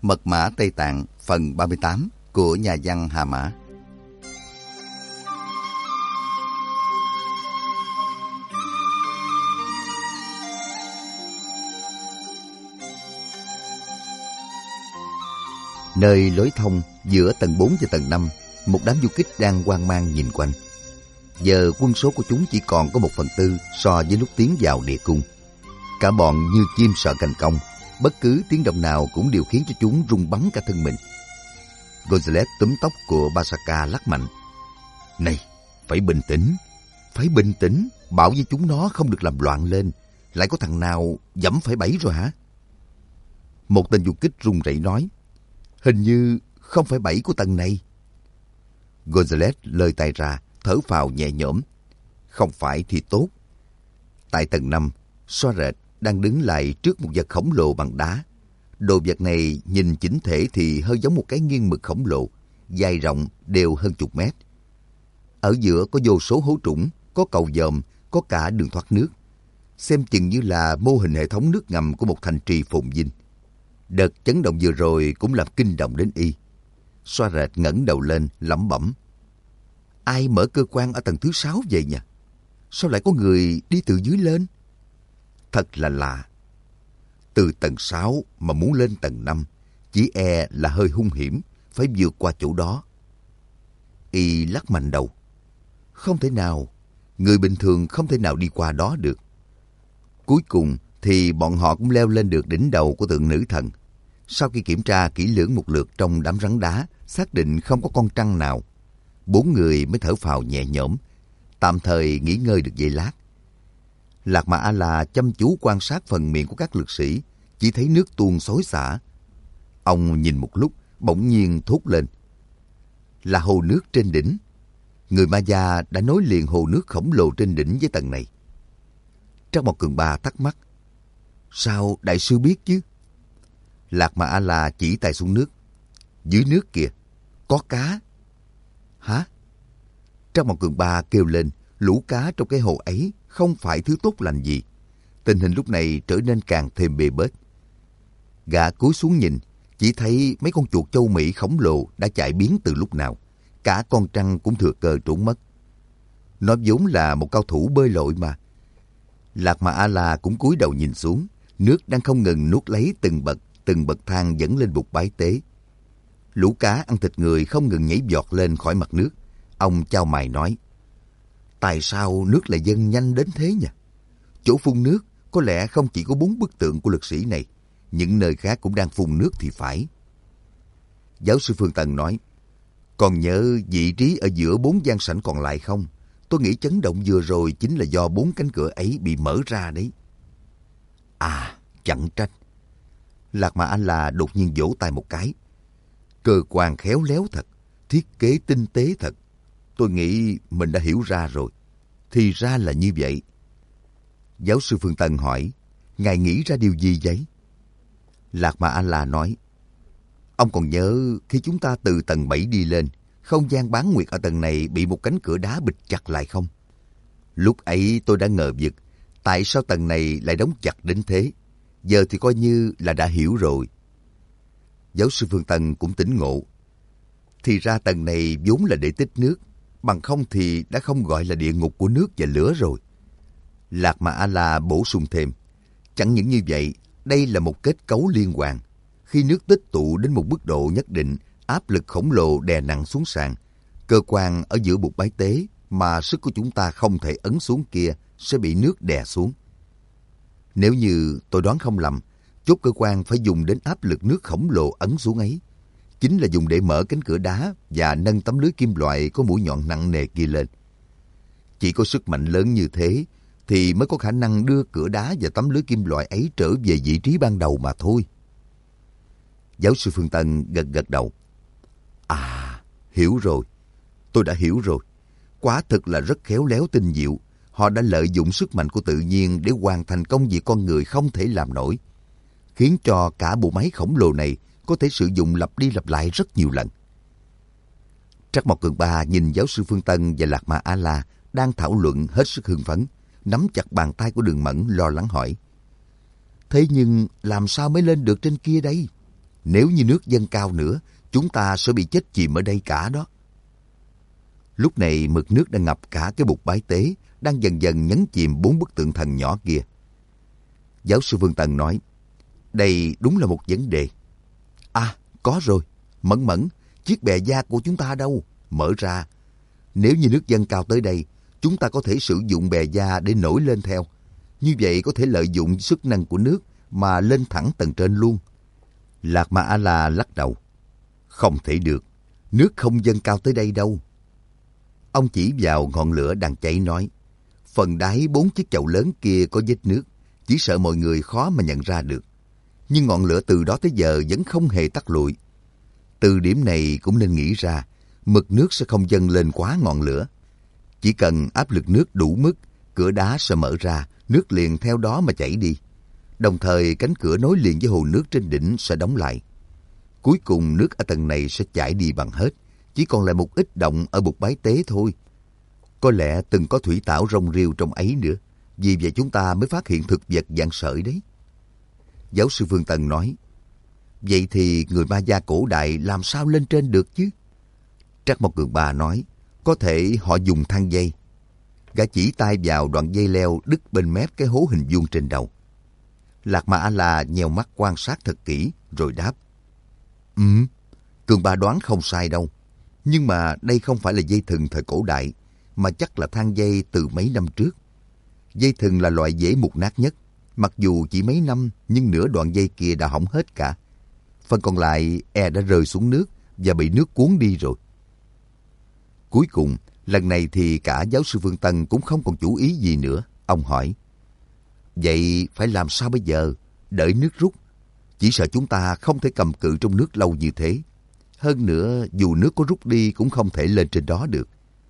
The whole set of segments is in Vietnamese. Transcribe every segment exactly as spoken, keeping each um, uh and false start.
Mật mã Tây Tạng phần ba mươi tám của nhà văn Hà Mã. Nơi lối thông giữa tầng bốn và tầng năm, một đám du kích đang hoang mang nhìn quanh. Giờ quân số của chúng chỉ còn có một phần tư so với lúc tiến vào địa cung. Cả bọn như chim sợ cành cong, bất cứ tiếng động nào cũng đều khiến cho chúng rung bắn cả thân mình. Gonzales túm tóc của Basaka lắc mạnh. Này, phải bình tĩnh, phải bình tĩnh, bảo với chúng nó không được làm loạn lên. Lại có thằng nào dẫm phải bẫy rồi hả? Một tên du kích run rẩy nói. Hình như không phải bẫy của tầng này. Gonzales lơi tay ra, thở phào nhẹ nhõm. Không phải thì tốt. Tại tầng năm, Soaret đang đứng lại trước một vật khổng lồ bằng đá. Đồ vật này nhìn chỉnh thể thì hơi giống một cái nghiêng mực khổng lồ, dài rộng đều hơn chục mét. Ở giữa có vô số hố trũng, có cầu dòm, có cả đường thoát nước. Xem chừng như là mô hình hệ thống nước ngầm của một thành trì phồn vinh. Đợt chấn động vừa rồi cũng làm kinh động đến y. Soaret ngẩng đầu lên, lẩm bẩm. Ai mở cơ quan ở tầng thứ sáu vậy nhỉ? Sao lại có người đi từ dưới lên? Thật là lạ. Từ tầng sáu mà muốn lên tầng năm, chỉ e là hơi hung hiểm, phải vượt qua chỗ đó. Y lắc mạnh đầu. Không thể nào, người bình thường không thể nào đi qua đó được. Cuối cùng thì bọn họ cũng leo lên được đỉnh đầu của tượng nữ thần. Sau khi kiểm tra kỹ lưỡng một lượt trong đám rắn đá, xác định không có con trăng nào, bốn người mới thở phào nhẹ nhõm, tạm thời nghỉ ngơi được giây lát. Lạc Mà A-la chăm chú quan sát phần miệng của các lực sĩ, chỉ thấy nước tuôn xối xả. Ông nhìn một lúc, bỗng nhiên thốt lên. Là hồ nước trên đỉnh. Người Maya đã nối liền hồ nước khổng lồ trên đỉnh với tầng này. Trác Mộc Cường Ba thắc mắc. Sao đại sư biết chứ? Lạc Mà A-la chỉ tay xuống nước. Dưới nước kìa, có cá. Hả? Trác Mộc Cường Ba kêu lên, lũ cá trong cái hồ ấy không phải thứ tốt lành gì. Tình hình lúc này trở nên càng thêm bê bết. Gã cúi xuống nhìn, chỉ thấy mấy con chuột châu Mỹ khổng lồ đã chạy biến từ lúc nào. Cả con trăng cũng thừa cơ trốn mất. Nó vốn là một cao thủ bơi lội mà. Lạc Mà A-la cũng cúi đầu nhìn xuống, nước đang không ngừng nuốt lấy từng bậc, từng bậc thang dẫn lên bục bái tế. Lũ cá ăn thịt người không ngừng nhảy giọt lên khỏi mặt nước. Ông chau mày nói. Tại sao nước lại dâng nhanh đến thế nhỉ? Chỗ phun nước có lẽ không chỉ có bốn bức tượng của lực sĩ này, những nơi khác cũng đang phun nước thì phải. Giáo sư Phương Tần nói, còn nhớ vị trí ở giữa bốn gian sảnh còn lại không? Tôi nghĩ chấn động vừa rồi chính là do bốn cánh cửa ấy bị mở ra đấy. À, chẳng trách. Lạc Mà A-la đột nhiên vỗ tay một cái. Cơ quan khéo léo thật, thiết kế tinh tế thật. Tôi nghĩ mình đã hiểu ra rồi. Thì ra là như vậy. Giáo sư Phương Tân hỏi, ngài nghĩ ra điều gì vậy? Lạc Mà A-la nói, ông còn nhớ khi chúng ta từ tầng bảy đi lên, không gian bán nguyệt ở tầng này bị một cánh cửa đá bịt chặt lại không? Lúc ấy tôi đã ngờ vực, tại sao tầng này lại đóng chặt đến thế? Giờ thì coi như là đã hiểu rồi. Giáo sư Phương Tân cũng tỉnh ngộ. Thì ra tầng này vốn là để tích nước, bằng không thì đã không gọi là địa ngục của nước và lửa rồi. Lạc Mà A-la bổ sung thêm, chẳng những như vậy, đây là một kết cấu liên hoàn. Khi nước tích tụ đến một mức độ nhất định, áp lực khổng lồ đè nặng xuống sàn. Cơ quan ở giữa bục bái tế mà sức của chúng ta không thể ấn xuống kia sẽ bị nước đè xuống. Nếu như tôi đoán không lầm, chốt cơ quan phải dùng đến áp lực nước khổng lồ ấn xuống ấy. Chính là dùng để mở cánh cửa đá và nâng tấm lưới kim loại có mũi nhọn nặng nề kia lên. Chỉ có sức mạnh lớn như thế thì mới có khả năng đưa cửa đá và tấm lưới kim loại ấy trở về vị trí ban đầu mà thôi. Giáo sư Phương Tân gật gật đầu. À, hiểu rồi. Tôi đã hiểu rồi. Quả thực là rất khéo léo tinh diệu. Họ đã lợi dụng sức mạnh của tự nhiên để hoàn thành công việc con người không thể làm nổi, khiến cho cả bộ máy khổng lồ này có thể sử dụng lặp đi lặp lại rất nhiều lần. Trác Mộc Cường Ba nhìn giáo sư Phương Tân và Lạc Mà A-la đang thảo luận hết sức hưng phấn, nắm chặt bàn tay của Đường Mẫn lo lắng hỏi. Thế nhưng làm sao mới lên được trên kia đây? Nếu như nước dâng cao nữa, chúng ta sẽ bị chết chìm ở đây cả đó. Lúc này mực nước đã ngập cả cái bục bái tế, đang dần dần nhấn chìm bốn bức tượng thần nhỏ kia. Giáo sư Vương Tần nói, đây đúng là một vấn đề. À, có rồi. Mẫn Mẫn, chiếc bè da của chúng ta đâu? Mở ra. Nếu như nước dâng cao tới đây, chúng ta có thể sử dụng bè da để nổi lên theo. Như vậy có thể lợi dụng sức năng của nước mà lên thẳng tầng trên luôn. Lạc Ma A-la lắc đầu. Không thể được. Nước không dâng cao tới đây đâu. Ông chỉ vào ngọn lửa đang cháy nói, phần đáy bốn chiếc chậu lớn kia có vết nước, chỉ sợ mọi người khó mà nhận ra được. Nhưng ngọn lửa từ đó tới giờ vẫn không hề tắt lụi. Từ điểm này cũng nên nghĩ ra, mực nước sẽ không dâng lên quá ngọn lửa. Chỉ cần áp lực nước đủ mức, cửa đá sẽ mở ra, nước liền theo đó mà chảy đi. Đồng thời cánh cửa nối liền với hồ nước trên đỉnh sẽ đóng lại. Cuối cùng nước ở tầng này sẽ chảy đi bằng hết, chỉ còn lại một ít động ở bục bái tế thôi. Có lẽ từng có thủy tảo rong rêu trong ấy nữa, vì vậy chúng ta mới phát hiện thực vật dạng sợi đấy. Giáo sư Vương Tần nói, vậy thì người Ma gia cổ đại làm sao lên trên được chứ? Trắc Mộc Cường Ba nói, có thể họ dùng thang dây. Gã chỉ tay vào đoạn dây leo đứt bên mép cái hố hình vuông trên đầu. Lạc Ma A-la nheo mắt quan sát thật kỹ, rồi đáp, Ừ, Cường Ba đoán không sai đâu. Nhưng mà đây không phải là dây thừng thời cổ đại, mà chắc là thang dây từ mấy năm trước. Dây thừng là loại dễ mục nát nhất. Mặc dù chỉ mấy năm, nhưng nửa đoạn dây kia đã hỏng hết cả. Phần còn lại e đã rơi xuống nước và bị nước cuốn đi rồi. Cuối cùng, lần này thì cả giáo sư Vương Tân cũng không còn chủ ý gì nữa. Ông hỏi, vậy phải làm sao bây giờ? Đợi nước rút. Chỉ sợ chúng ta không thể cầm cự trong nước lâu như thế. Hơn nữa, dù nước có rút đi cũng không thể lên trên đó được.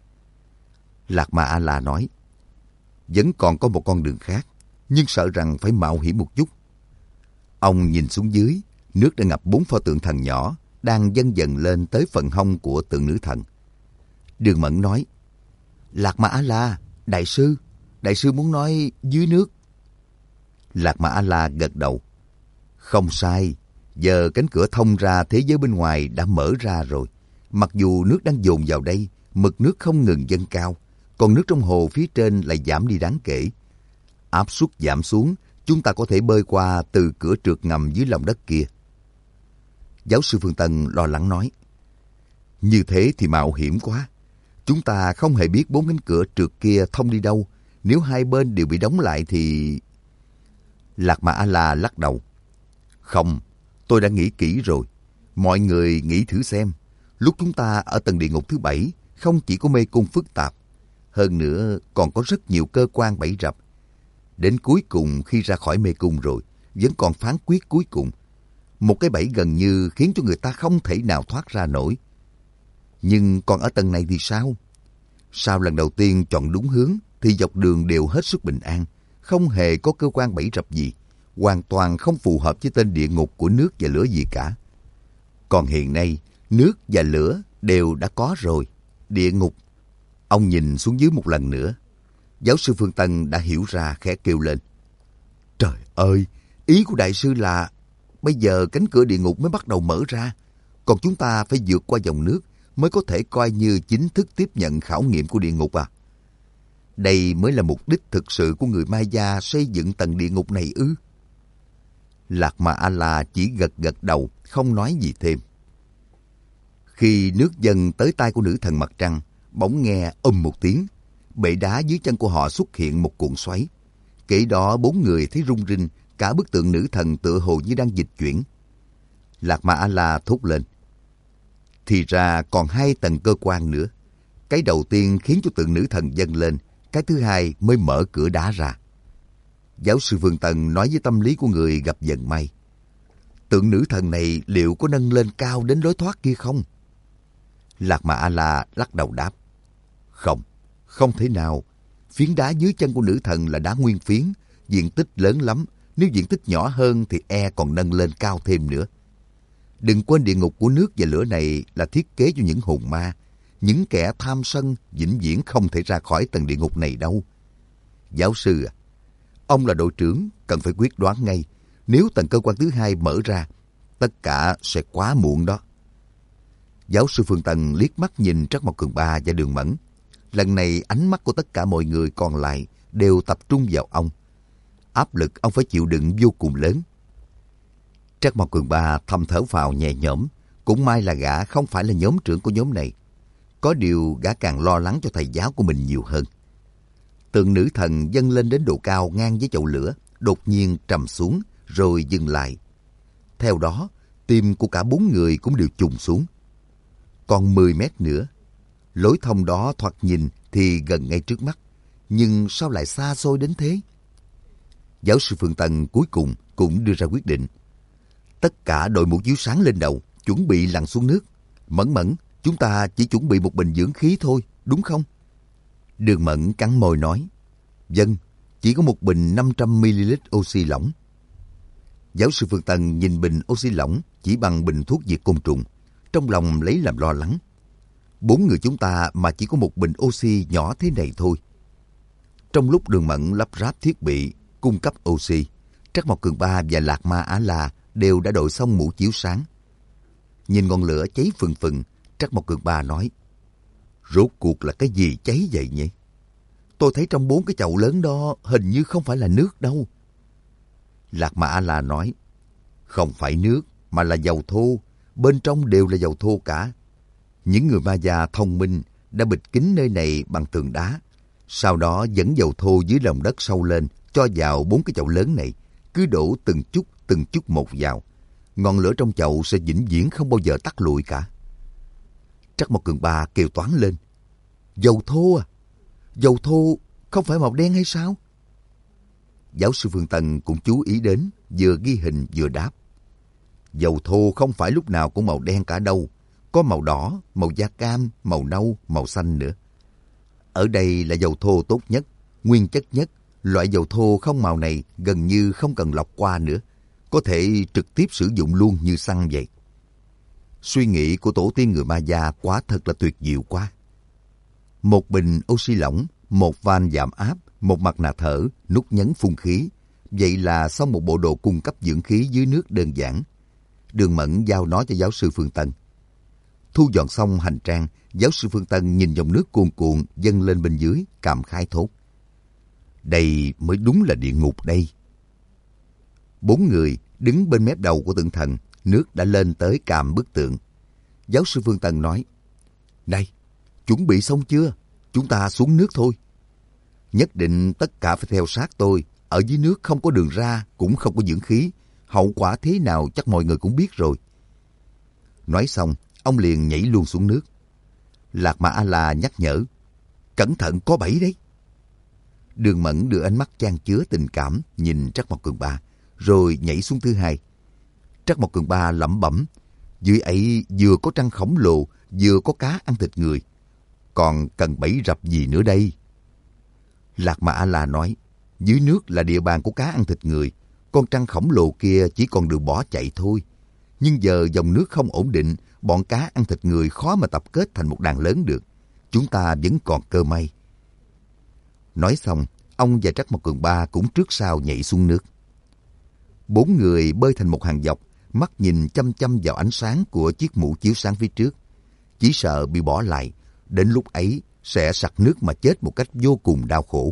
Lạc Ma A-la nói, vẫn còn có một con đường khác, nhưng sợ rằng phải mạo hiểm một chút. Ông nhìn xuống dưới, nước đã ngập bốn pho tượng thần nhỏ, đang dâng dần lên tới phần hông của tượng nữ thần. Đường Mẫn nói, Lạc Ma A-la, đại sư, đại sư muốn nói dưới nước. Lạc Ma A-la gật đầu. Không sai, giờ cánh cửa thông ra thế giới bên ngoài đã mở ra rồi. Mặc dù nước đang dồn vào đây, mực nước không ngừng dâng cao, còn nước trong hồ phía trên lại giảm đi đáng kể. Áp suất giảm xuống, chúng ta có thể bơi qua từ cửa trượt ngầm dưới lòng đất kia. Giáo sư Phương Tân lo lắng nói, như thế thì mạo hiểm quá. Chúng ta không hề biết bốn cánh cửa trượt kia thông đi đâu. Nếu hai bên đều bị đóng lại thì... Lạc Ma A-la lắc đầu. Không, tôi đã nghĩ kỹ rồi. Mọi người nghĩ thử xem. Lúc chúng ta ở tầng địa ngục thứ bảy, không chỉ có mê cung phức tạp, hơn nữa còn có rất nhiều cơ quan bẫy rập. Đến cuối cùng khi ra khỏi mê cung rồi, vẫn còn phán quyết cuối cùng. Một cái bẫy gần như khiến cho người ta không thể nào thoát ra nổi. Nhưng còn ở tầng này thì sao? Sau lần đầu tiên chọn đúng hướng thì dọc đường đều hết sức bình an, không hề có cơ quan bẫy rập gì, hoàn toàn không phù hợp với tên địa ngục của nước và lửa gì cả. Còn hiện nay, nước và lửa đều đã có rồi. Địa ngục. Ông nhìn xuống dưới một lần nữa. Giáo sư Phương Tân đã hiểu ra, khẽ kêu lên. Trời ơi, ý của đại sư là bây giờ cánh cửa địa ngục mới bắt đầu mở ra, còn chúng ta phải vượt qua dòng nước mới có thể coi như chính thức tiếp nhận khảo nghiệm của địa ngục à? Đây mới là mục đích thực sự của người Maya xây dựng tầng địa ngục này ư? Lạc Ma A-la chỉ gật gật đầu, không nói gì thêm. Khi nước dâng tới tay của nữ thần mặt trăng, bỗng nghe ầm một tiếng, bệ đá dưới chân của họ xuất hiện một cuộn xoáy. Kể đó bốn người thấy rung rinh, cả bức tượng nữ thần tựa hồ như đang dịch chuyển. Lạc Ma A-la thốt lên. Thì ra còn hai tầng cơ quan nữa. Cái đầu tiên khiến cho tượng nữ thần dâng lên, cái thứ hai mới mở cửa đá ra. Giáo sư Phương Tân nói với tâm lý của người gặp vận may. Tượng nữ thần này liệu có nâng lên cao đến lối thoát kia không? Lạc Ma A-la lắc đầu đáp. Không, không thể nào. Phiến đá dưới chân của nữ thần là đá nguyên phiến, diện tích lớn lắm. Nếu diện tích nhỏ hơn thì e còn nâng lên cao thêm nữa. Đừng quên địa ngục của nước và lửa này là thiết kế cho những hồn ma, những kẻ tham sân vĩnh viễn không thể ra khỏi tầng địa ngục này đâu. Giáo sư à, ông là đội trưởng, cần phải quyết đoán ngay. Nếu tầng cơ quan thứ hai mở ra, tất cả sẽ quá muộn đó. Giáo sư Phương Tân liếc mắt nhìn Trắc Mộc Cường Ba và Đường Mẫn. Lần này ánh mắt của tất cả mọi người còn lại đều tập trung vào ông. Áp lực ông phải chịu đựng vô cùng lớn. Trắc Mộc Cường Ba thầm thở phào nhẹ nhõm. Cũng may là gã không phải là nhóm trưởng của nhóm này. Có điều gã càng lo lắng cho thầy giáo của mình nhiều hơn. Tượng nữ thần dâng lên đến độ cao ngang với chậu lửa, đột nhiên trầm xuống rồi dừng lại. Theo đó, tim của cả bốn người cũng đều trùng xuống. Còn mười mét nữa. Lối thông đó thoạt nhìn thì gần ngay trước mắt, nhưng sao lại xa xôi đến thế? Giáo sư Phương Tân cuối cùng cũng đưa ra quyết định. Tất cả đội mũ chiếu sáng lên đầu, chuẩn bị lặn xuống nước. Mẫn Mẫn, chúng ta chỉ chuẩn bị một bình dưỡng khí thôi, đúng không? Đường Mẫn cắn môi nói, vâng, chỉ có một bình năm trăm mi li lít oxy lỏng. Giáo sư Phương Tân nhìn bình oxy lỏng chỉ bằng bình thuốc diệt côn trùng, trong lòng lấy làm lo lắng. Bốn người chúng ta mà chỉ có một bình oxy nhỏ thế này thôi. Trong lúc Đường Mẫn lắp ráp thiết bị cung cấp oxy, Trắc Mộc Cường Ba và Lạc Ma Á La đều đã đội xong mũ chiếu sáng. Nhìn ngọn lửa cháy phừng phừng, Trắc Mộc Cường Ba nói, rốt cuộc là cái gì cháy vậy nhỉ? Tôi thấy trong bốn cái chậu lớn đó hình như không phải là nước đâu. Lạc Ma A-la nói, không phải nước mà là dầu thô, bên trong đều là dầu thô cả. Những người Maya thông minh đã bịt kín nơi này bằng tường đá, sau đó dẫn dầu thô dưới lòng đất sâu lên, cho vào bốn cái chậu lớn này, cứ đổ từng chút từng chút một vào. Ngọn lửa trong chậu sẽ vĩnh viễn không bao giờ tắt lụi cả. Trắc Mộc Cường Ba kêu toáng lên, dầu thô à? Dầu thô không phải màu đen hay sao? Giáo sư Phương Tân cũng chú ý đến, vừa ghi hình vừa đáp. Dầu thô không phải lúc nào cũng màu đen cả đâu. Có màu đỏ, màu da cam, màu nâu, màu xanh nữa. Ở đây là dầu thô tốt nhất, nguyên chất nhất. Loại dầu thô không màu này gần như không cần lọc qua nữa. Có thể trực tiếp sử dụng luôn như xăng vậy. Suy nghĩ của tổ tiên người Maya quả thật là tuyệt diệu quá. Một bình oxy lỏng, một van giảm áp, một mặt nạ thở, nút nhấn phun khí. Vậy là xong một bộ đồ cung cấp dưỡng khí dưới nước đơn giản. Đường Mẫn giao nó cho giáo sư Phương Tân. Thu dọn xong hành trang, giáo sư Phương Tân nhìn dòng nước cuồn cuộn dâng lên bên dưới, cảm khái thốt. Đây mới đúng là địa ngục đây. Bốn người đứng bên mép đầu của tượng thần, nước đã lên tới càm bức tượng. Giáo sư Phương Tân nói, này, chuẩn bị xong chưa? Chúng ta xuống nước thôi. Nhất định tất cả phải theo sát tôi. Ở dưới nước không có đường ra, cũng không có dưỡng khí. Hậu quả thế nào chắc mọi người cũng biết rồi. Nói xong, ông liền nhảy luôn xuống nước. Lạc Ma A-la nhắc nhở, cẩn thận có bẫy đấy. Đường Mẫn đưa ánh mắt chan chứa tình cảm nhìn Trắc Mộc Cường Ba, rồi nhảy xuống thứ hai. Trắc Mộc Cường Ba lẩm bẩm, dưới ấy vừa có trăng khổng lồ, vừa có cá ăn thịt người. Còn cần bẫy rập gì nữa đây? Lạc Ma A-la nói, dưới nước là địa bàn của cá ăn thịt người, con trăng khổng lồ kia chỉ còn đường bỏ chạy thôi. Nhưng giờ dòng nước không ổn định, bọn cá ăn thịt người khó mà tập kết thành một đàn lớn được. Chúng ta vẫn còn cơ may. Nói xong, ông và Trắc Mộc Cường Ba cũng trước sau nhảy xuống nước. Bốn người bơi thành một hàng dọc, mắt nhìn chăm chăm vào ánh sáng của chiếc mũ chiếu sáng phía trước. Chỉ sợ bị bỏ lại, đến lúc ấy sẽ sặc nước mà chết một cách vô cùng đau khổ.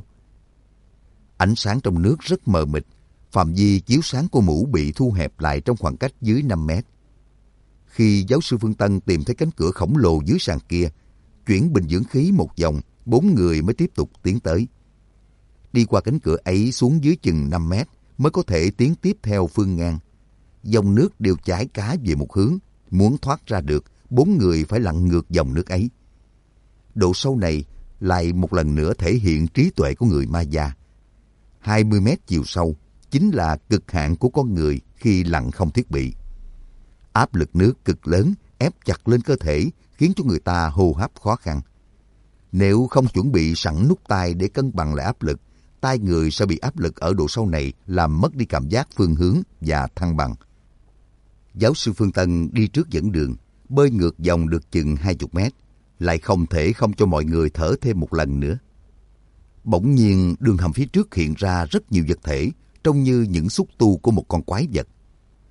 Ánh sáng trong nước rất mờ mịt, phạm vi chiếu sáng của mũ bị thu hẹp lại trong khoảng cách dưới năm mét. Khi giáo sư Phương Tân tìm thấy cánh cửa khổng lồ dưới sàn kia, chuyển bình dưỡng khí một vòng, bốn người mới tiếp tục tiến tới. Đi qua cánh cửa ấy xuống dưới chừng năm mét mới có thể tiến tiếp theo phương ngang. Dòng nước đều chảy cả về một hướng, muốn thoát ra được, bốn người phải lặn ngược dòng nước ấy. Độ sâu này lại một lần nữa thể hiện trí tuệ của người Maya. hai mươi mét chiều sâu chính là cực hạn của con người khi lặn không thiết bị. Áp lực nước cực lớn ép chặt lên cơ thể khiến cho người ta hô hấp khó khăn. Nếu không chuẩn bị sẵn nút tai để cân bằng lại áp lực, tai người sẽ bị áp lực ở độ sâu này làm mất đi cảm giác phương hướng và thăng bằng. Giáo sư Phương Tân đi trước dẫn đường, bơi ngược dòng được chừng hai mươi mét, lại không thể không cho mọi người thở thêm một lần nữa. Bỗng nhiên đường hầm phía trước hiện ra rất nhiều vật thể, trông như những xúc tu của một con quái vật.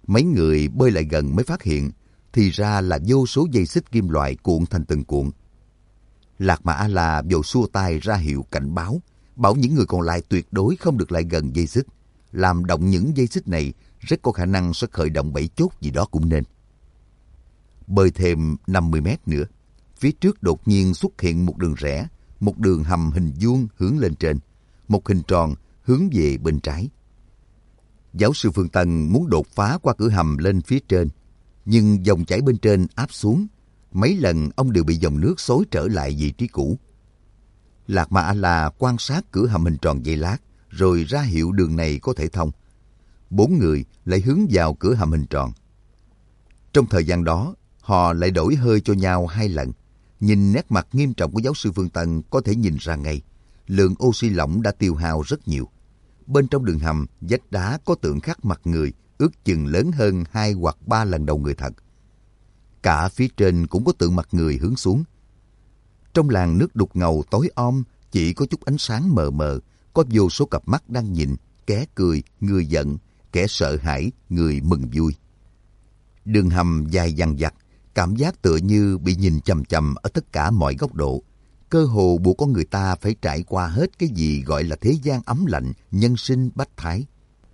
Mấy người bơi lại gần mới phát hiện, thì ra là vô số dây xích kim loại cuộn thành từng cuộn. Lạc Mà A-la vội xua tay ra hiệu cảnh báo, bảo những người còn lại tuyệt đối không được lại gần dây xích. Làm động những dây xích này rất có khả năng sẽ khởi động bẫy chốt gì đó cũng nên. Bơi thêm năm mươi mét nữa, phía trước đột nhiên xuất hiện một đường rẽ, một đường hầm hình vuông hướng lên trên, một hình tròn hướng về bên trái. Giáo sư Phương Tân muốn đột phá qua cửa hầm lên phía trên, nhưng dòng chảy bên trên áp xuống. Mấy lần ông đều bị dòng nước xối trở lại vị trí cũ. Lạc Mà A-la quan sát cửa hầm hình tròn giây lát, rồi ra hiệu đường này có thể thông. Bốn người lại hướng vào cửa hầm hình tròn. Trong thời gian đó, họ lại đổi hơi cho nhau hai lần. Nhìn nét mặt nghiêm trọng của giáo sư Phương Tân có thể nhìn ra ngay, lượng oxy lỏng đã tiêu hao rất nhiều. Bên trong đường hầm, vách đá có tượng khắc mặt người, ước chừng lớn hơn hai hoặc ba lần đầu người thật. Cả phía trên cũng có tượng mặt người hướng xuống. Trong làn nước đục ngầu tối om, chỉ có chút ánh sáng mờ mờ, có vô số cặp mắt đang nhìn, kẻ cười, người giận, kẻ sợ hãi, người mừng vui. Đường hầm dài dằng dặc, cảm giác tựa như bị nhìn chằm chằm ở tất cả mọi góc độ. Cơ hồ buộc con người ta phải trải qua hết cái gì gọi là thế gian ấm lạnh, nhân sinh bách thái.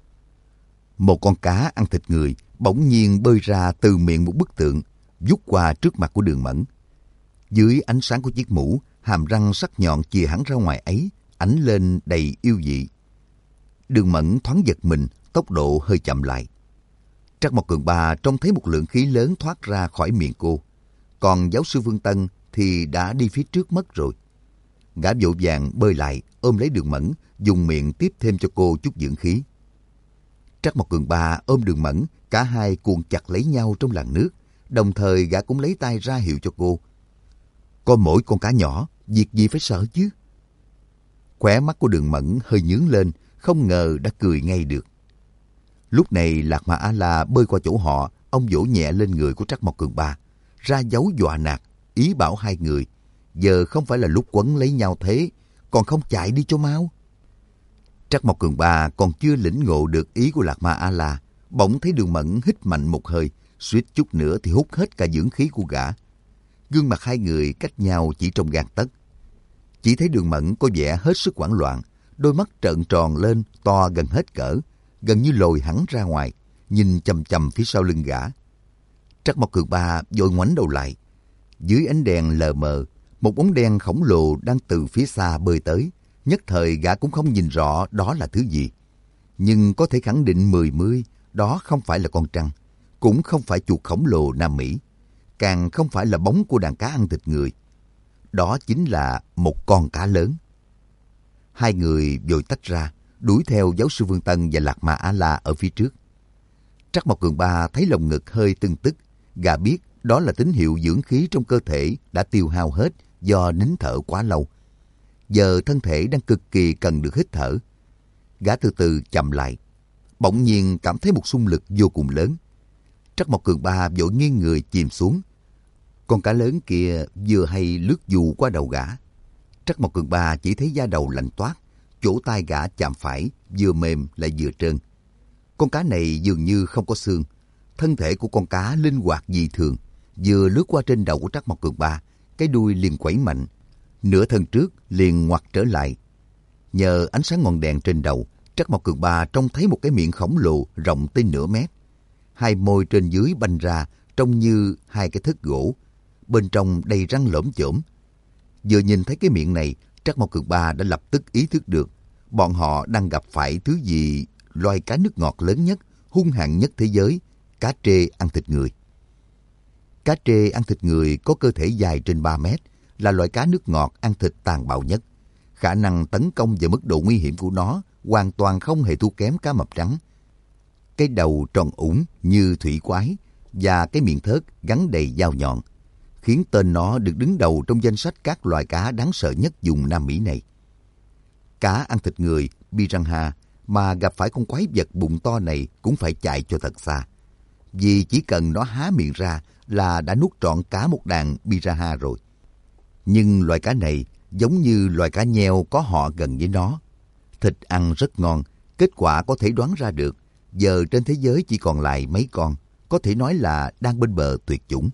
Một con cá ăn thịt người bỗng nhiên bơi ra từ miệng một bức tượng, vút qua trước mặt của Đường Mẫn. Dưới ánh sáng của chiếc mũ, hàm răng sắc nhọn chìa hẳn ra ngoài ấy, ánh lên đầy yêu dị. Đường Mẫn thoáng giật mình, tốc độ hơi chậm lại. Trắc Mộc Cường Ba trông thấy một lượng khí lớn thoát ra khỏi miệng cô, còn giáo sư Phương Tân thì đã đi phía trước mất rồi. Gã vội vàng bơi lại, ôm lấy Đường Mẫn, dùng miệng tiếp thêm cho cô chút dưỡng khí. Trắc Mộc Cường Ba ôm Đường Mẫn, cả hai cuộn chặt lấy nhau trong làn nước, đồng thời gã cũng lấy tay ra hiệu cho cô. Có mỗi con cá nhỏ, việc gì phải sợ chứ? Khóe mắt của Đường Mẫn hơi nhướng lên, không ngờ đã cười ngay được. Lúc này Lạc Mà A-la bơi qua chỗ họ, ông vỗ nhẹ lên người của Trắc Mộc Cường Ba, ra dấu dọa nạt, ý bảo hai người, giờ không phải là lúc quấn lấy nhau thế, còn không chạy đi cho mau. Trắc Mộc Cường Ba còn chưa lĩnh ngộ được ý của Lạc Mà A-la, bỗng thấy Đường Mẫn hít mạnh một hơi, suýt chút nữa thì hút hết cả dưỡng khí của gã. Gương mặt hai người cách nhau chỉ trong gang tấc. Chỉ thấy Đường Mẫn có vẻ hết sức hoảng loạn, đôi mắt trợn tròn lên, to gần hết cỡ, gần như lồi hẳn ra ngoài, nhìn chằm chằm phía sau lưng gã. Trắc Mộc Cường Ba vội ngoảnh đầu lại. Dưới ánh đèn lờ mờ, một bóng đen khổng lồ đang từ phía xa bơi tới. Nhất thời gã cũng không nhìn rõ đó là thứ gì. Nhưng có thể khẳng định mười mươi, đó không phải là con trăng, cũng không phải chuột khổng lồ Nam Mỹ, càng không phải là bóng của đàn cá ăn thịt người. Đó chính là một con cá lớn. Hai người vội tách ra, đuổi theo giáo sư Phương Tân và Lạc Mà A-la ở phía trước. Trắc Mộc Cường Ba thấy lồng ngực hơi tưng tức, gã biết đó là tín hiệu dưỡng khí trong cơ thể đã tiêu hao hết do nín thở quá lâu. Giờ thân thể đang cực kỳ cần được hít thở. Gã từ từ chậm lại, bỗng nhiên cảm thấy một xung lực vô cùng lớn. Trắc Mộc Cường Ba vội nghiêng người chìm xuống. Con cá lớn kia vừa hay lướt dù qua đầu gã. Trắc Mộc Cường Ba chỉ thấy da đầu lạnh toát, chỗ tai gã chạm phải vừa mềm lại vừa trơn. Con cá này dường như không có xương. Thân thể của con cá linh hoạt dị thường, vừa lướt qua trên đầu của Trắc Mộc Cường Ba, cái đuôi liền quẩy mạnh, nửa thân trước liền ngoặt trở lại. Nhờ ánh sáng ngọn đèn trên đầu, Trắc Mộc Cường Ba trông thấy một cái miệng khổng lồ rộng tới nửa mét. Hai môi trên dưới banh ra trông như hai cái thớt gỗ, bên trong đầy răng lởm chởm. Vừa nhìn thấy cái miệng này, Trắc Mộc Cường Ba đã lập tức ý thức được bọn họ đang gặp phải thứ gì loài cá nước ngọt lớn nhất, hung hãn nhất thế giới, cá trê ăn thịt người. Cá trê ăn thịt người có cơ thể dài trên ba mét, là loại cá nước ngọt ăn thịt tàn bạo nhất. Khả năng tấn công và mức độ nguy hiểm của nó hoàn toàn không hề thua kém cá mập trắng. Cái đầu tròn ủng như thủy quái và cái miệng thớt gắn đầy dao nhọn, khiến tên nó được đứng đầu trong danh sách các loài cá đáng sợ nhất vùng Nam Mỹ này. Cá ăn thịt người, piranha, mà gặp phải con quái vật bụng to này cũng phải chạy cho thật xa. Vì chỉ cần nó há miệng ra là đã nuốt trọn cả một đàn piranha rồi. Nhưng loại cá này giống như loài cá nheo có họ gần với nó. Thịt ăn rất ngon, kết quả có thể đoán ra được. giờ trên thế giới chỉ còn lại mấy con, có thể nói là đang bên bờ tuyệt chủng.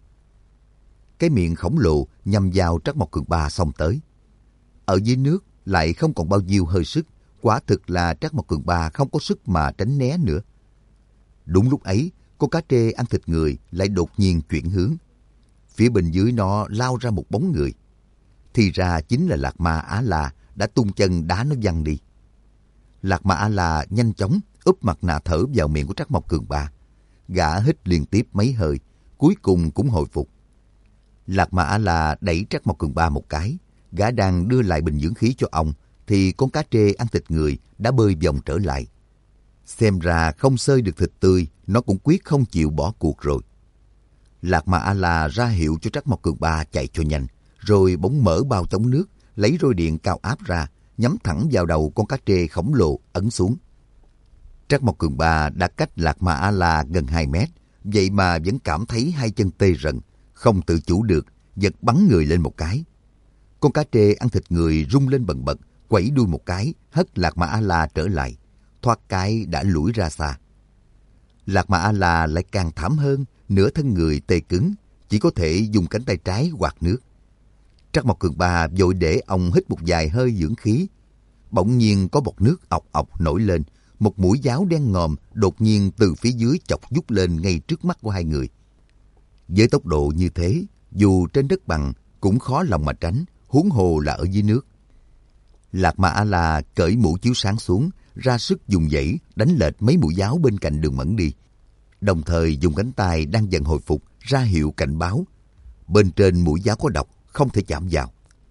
Cái miệng khổng lồ nhằm vào Trắc Mộc Cường Ba xông tới. Ở dưới nước lại không còn bao nhiêu hơi sức, quả thực là Trắc Mộc Cường Ba không có sức mà tránh né nữa. Đúng lúc ấy, con cá trê ăn thịt người lại đột nhiên chuyển hướng. Phía bên dưới nó lao ra một bóng người. Thì ra chính là Lạc Ma Á La đã tung chân đá nó văng đi. Lạc Ma Á La nhanh chóng úp mặt nạ thở vào miệng của Trắc Mộc Cường Ba. Gã hít liên tiếp mấy hơi, cuối cùng cũng hồi phục. Lạc Ma Á La đẩy Trắc Mộc Cường Ba một cái. Gã đang đưa lại bình dưỡng khí cho ông, thì con cá trê ăn thịt người đã bơi vòng trở lại. Xem ra không xơi được thịt tươi, nó cũng quyết không chịu bỏ cuộc rồi. Lạc Ma A La ra hiệu cho Trắc Mộc Cường Ba chạy cho nhanh, rồi bỗng mở bao chống nước, lấy roi điện cao áp ra, nhắm thẳng vào đầu con cá trê khổng lồ ấn xuống. Trắc Mộc Cường Ba đã cách Lạc Ma A La gần hai mét, vậy mà vẫn cảm thấy hai chân tê rần, không tự chủ được, giật bắn người lên một cái. Con cá trê ăn thịt người rung lên bần bật, quẩy đuôi một cái, hất Lạc Ma A La trở lại, thoát cái đã lủi ra xa. Lạc Ma A La lại càng thảm hơn, nửa thân người tê cứng, chỉ có thể dùng cánh tay trái quạt nước. Trắc Mộc Cường Ba vội để ông hít một vài hơi dưỡng khí. Bỗng nhiên có bọt nước ọc ọc nổi lên, một mũi giáo đen ngòm đột nhiên từ phía dưới chọc vút lên ngay trước mắt của hai người. Với tốc độ như thế, dù trên đất bằng cũng khó lòng mà tránh, huống hồ là ở dưới nước. Lạc Ma A La cởi mũ chiếu sáng xuống, ra sức dùng dãy đánh lệch mấy mũi giáo bên cạnh Đường Mẫn đi, đồng thời dùng cánh tay đang dần hồi phục ra hiệu cảnh báo. Bên trên mũi giáo có độc, không thể chạm vào.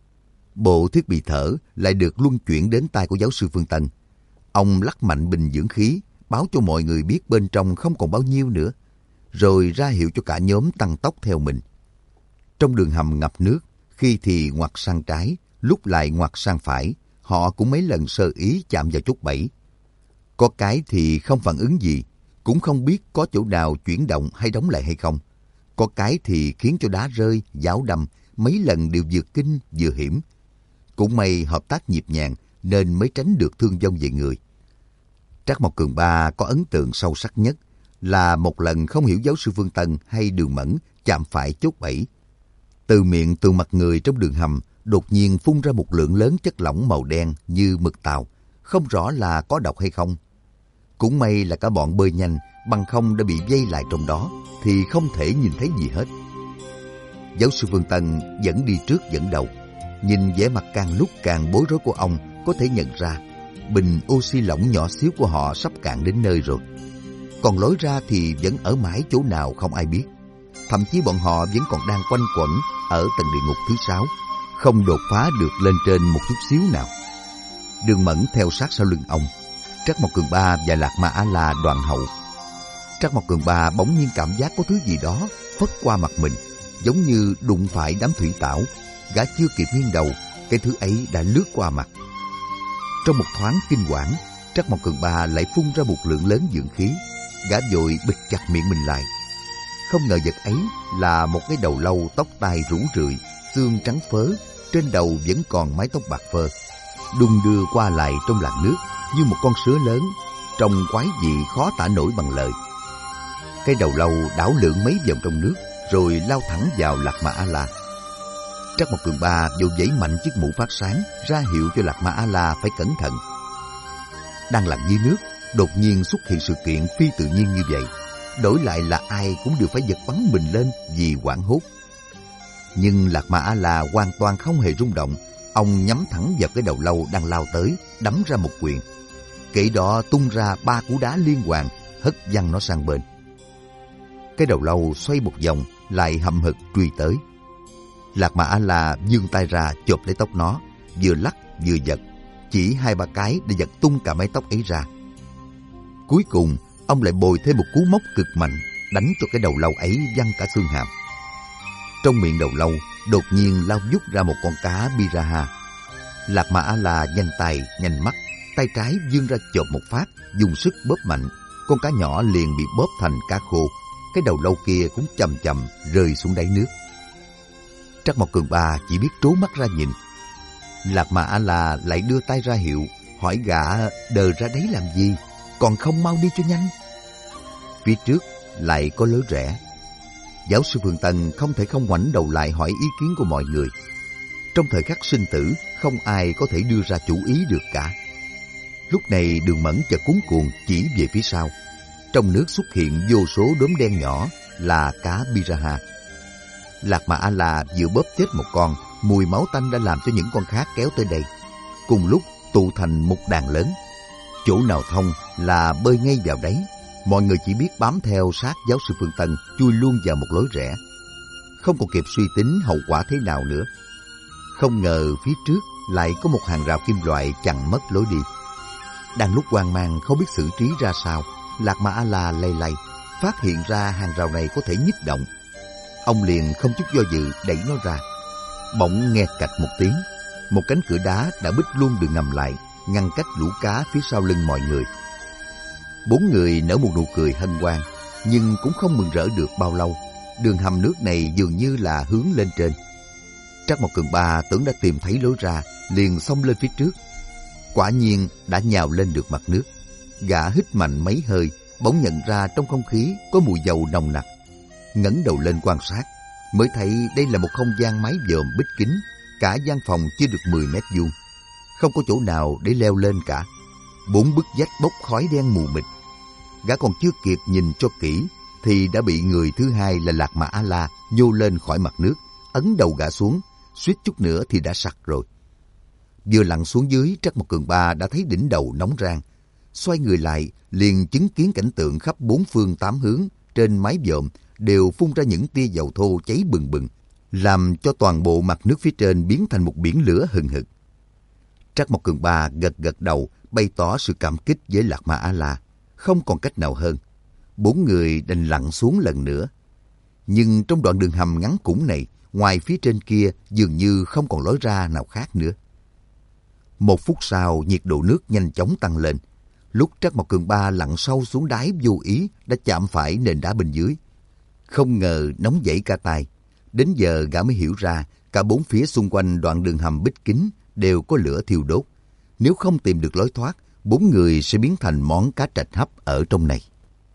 Bộ thiết bị thở lại được luân chuyển đến tay của giáo sư Phương Tân. Ông lắc mạnh bình dưỡng khí, báo cho mọi người biết bên trong không còn bao nhiêu nữa, rồi ra hiệu cho cả nhóm tăng tốc theo mình. Trong đường hầm ngập nước, khi thì ngoặt sang trái, lúc lại ngoặt sang phải, họ cũng mấy lần sơ ý chạm vào chốt bẫy. Có cái thì không phản ứng gì, cũng không biết có chỗ nào chuyển động hay đóng lại hay không. Có cái thì khiến cho đá rơi, giáo đâm, mấy lần đều vừa kinh vừa hiểm. Cũng may hợp tác nhịp nhàng nên mới tránh được thương vong về người. Trắc Mộc Cường Ba có ấn tượng sâu sắc nhất là một lần không hiểu giáo sư Phương Tân hay Đường Mẫn chạm phải chốt bẫy. Từ miệng từ mặt người trong đường hầm đột nhiên phun ra một lượng lớn chất lỏng màu đen như mực tàu, không rõ là có độc hay không. Cũng may là cả bọn bơi nhanh, bằng không đã bị vây lại trong đó thì không thể nhìn thấy gì hết. Giáo sư Phương Tân vẫn đi trước dẫn đầu, nhìn vẻ mặt càng lúc càng bối rối của ông có thể nhận ra bình oxy lỏng nhỏ xíu của họ sắp cạn đến nơi rồi. Còn lối ra thì vẫn ở mãi chỗ nào không ai biết. Thậm chí bọn họ vẫn còn đang quanh quẩn ở tầng địa ngục thứ sáu, không đột phá được lên trên một chút xíu nào. Đường Mẫn theo sát sau lưng ông, Trắc Mộc Cường Ba và Lạc Ma A La đoàn hậu. Trắc Mộc Cường Ba bỗng nhiên cảm giác có thứ gì đó phất qua mặt mình, giống như đụng phải đám thủy tảo. Gã chưa kịp nghiêng đầu, cái thứ ấy đã lướt qua mặt. Trong một thoáng kinh hoảng, Trắc Mộc Cường Ba lại phun ra một lượng lớn dưỡng khí. Gã vội bịt chặt miệng mình lại. Không ngờ vật ấy là một cái đầu lâu tóc tai rũ rượi, xương trắng phớ, trên đầu vẫn còn mái tóc bạc phơ, đung đưa qua lại trong làn nước như một con sứa lớn, trông quái dị khó tả nổi bằng lời. Cái đầu lâu đảo lượn mấy vòng trong nước, rồi lao thẳng vào Lạc Ma A La. Trắc Mộc Cường Ba vội giãy mạnh chiếc mũ phát sáng, ra hiệu cho Lạc Ma A La phải cẩn thận. Đang lặn dưới nước, đột nhiên xuất hiện sự kiện phi tự nhiên như vậy, đổi lại là ai cũng đều phải giật bắn mình lên vì hoảng hốt. Nhưng Lạc Ma A La hoàn toàn không hề rung động. Ông nhắm thẳng vào cái đầu lâu đang lao tới, đấm ra một quyền. Kể đó tung ra ba cú đá liên hoàn, hất văng nó sang bên. Cái đầu lâu xoay một vòng, lại hậm hực truy tới. Lạc Ma A La vươn tay ra chộp lấy tóc nó, vừa lắc vừa giật, chỉ hai ba cái để giật tung cả mái tóc ấy ra. Cuối cùng, ông lại bồi thêm một cú móc cực mạnh, đánh cho cái đầu lâu ấy văng cả xương hàm. Trong miệng đầu lâu đột nhiên lao vút ra một con cá piranha. Lạc Ma A La nhanh tay nhanh mắt, tay trái vươn ra chộp một phát, dùng sức bóp mạnh, con cá nhỏ liền bị bóp thành cá khô. Cái đầu lâu kia cũng chậm chậm rơi xuống đáy nước. Trắc Mộc Cường Ba chỉ biết trố mắt ra nhìn. Lạc Ma A La lại đưa tay ra hiệu, hỏi gã đờ ra đấy làm gì, còn không mau đi cho nhanh. phía trước lại có lối rẽ. Giáo sư Phương Tân không thể không ngoảnh đầu lại hỏi ý kiến của mọi người. Trong thời khắc sinh tử, không ai có thể đưa ra chủ ý được cả. Lúc này Đường Mẫn chợt cuống cuồng chỉ về phía sau. Trong nước xuất hiện vô số đốm đen nhỏ là cá piranha. Lạc Mà A-la vừa bóp chết một con, mùi máu tanh đã làm cho những con khác kéo tới đây. Cùng lúc tụ thành một đàn lớn. Chỗ nào thông là bơi ngay vào đấy. Mọi người chỉ biết bám theo sát giáo sư Phương Tân, chui luôn vào một lối rẽ. Không còn kịp suy tính hậu quả thế nào nữa. Không ngờ phía trước lại có một hàng rào kim loại chặn mất lối đi. Đang lúc hoang mang không biết xử trí ra sao, Lạc Mà A-la lay lay, phát hiện ra hàng rào này có thể nhích động. Ông liền không chút do dự đẩy nó ra. Bỗng nghe cạch một tiếng, một cánh cửa đá đã bích luôn đường ngầm lại, ngăn cách lũ cá phía sau lưng mọi người. Bốn người nở một nụ cười hân hoan, nhưng cũng không mừng rỡ được bao lâu. Đường hầm nước này dường như là hướng lên trên. Trắc Mộc Cường Ba tưởng đã tìm thấy lối ra, liền xông lên phía trước. Quả nhiên đã nhào lên được mặt nước. Gã hít mạnh mấy hơi, bỗng nhận ra trong không khí có mùi dầu nồng nặc. Ngẩng đầu lên quan sát, mới thấy đây là một không gian mái vòm bích kín, cả gian phòng chưa được mười mét vuông, không có chỗ nào để leo lên cả. Bốn bức vách bốc khói đen mù mịt. Gã còn chưa kịp nhìn cho kỹ thì đã bị người thứ hai là Lạc Mà A-la nhô lên khỏi mặt nước, ấn đầu gã xuống, suýt chút nữa thì đã sặc rồi. Vừa lặn xuống dưới, Trắc Mộc Cường Ba đã thấy đỉnh đầu nóng rang. Xoay người lại, liền chứng kiến cảnh tượng khắp bốn phương tám hướng trên mái vòm đều phun ra những tia dầu thô cháy bừng bừng, làm cho toàn bộ mặt nước phía trên biến thành một biển lửa hừng hực. Trắc Mộc Cường Ba gật gật đầu, bày tỏ sự cảm kích với Lạc Mà A-la. Không còn cách nào hơn, bốn người đành lặn xuống lần nữa. Nhưng trong đoạn đường hầm ngắn cũn này, ngoài phía trên kia dường như không còn lối ra nào khác nữa. Một phút sau, nhiệt độ nước nhanh chóng tăng lên. Lúc Trắc Mộc Cường Ba lặn sâu xuống đáy vô ý đã chạm phải nền đá bên dưới. Không ngờ nóng dậy cả tay. Đến giờ gã mới hiểu ra cả bốn phía xung quanh đoạn đường hầm bích kín đều có lửa thiêu đốt. Nếu không tìm được lối thoát, bốn người sẽ biến thành món cá trạch hấp ở trong này.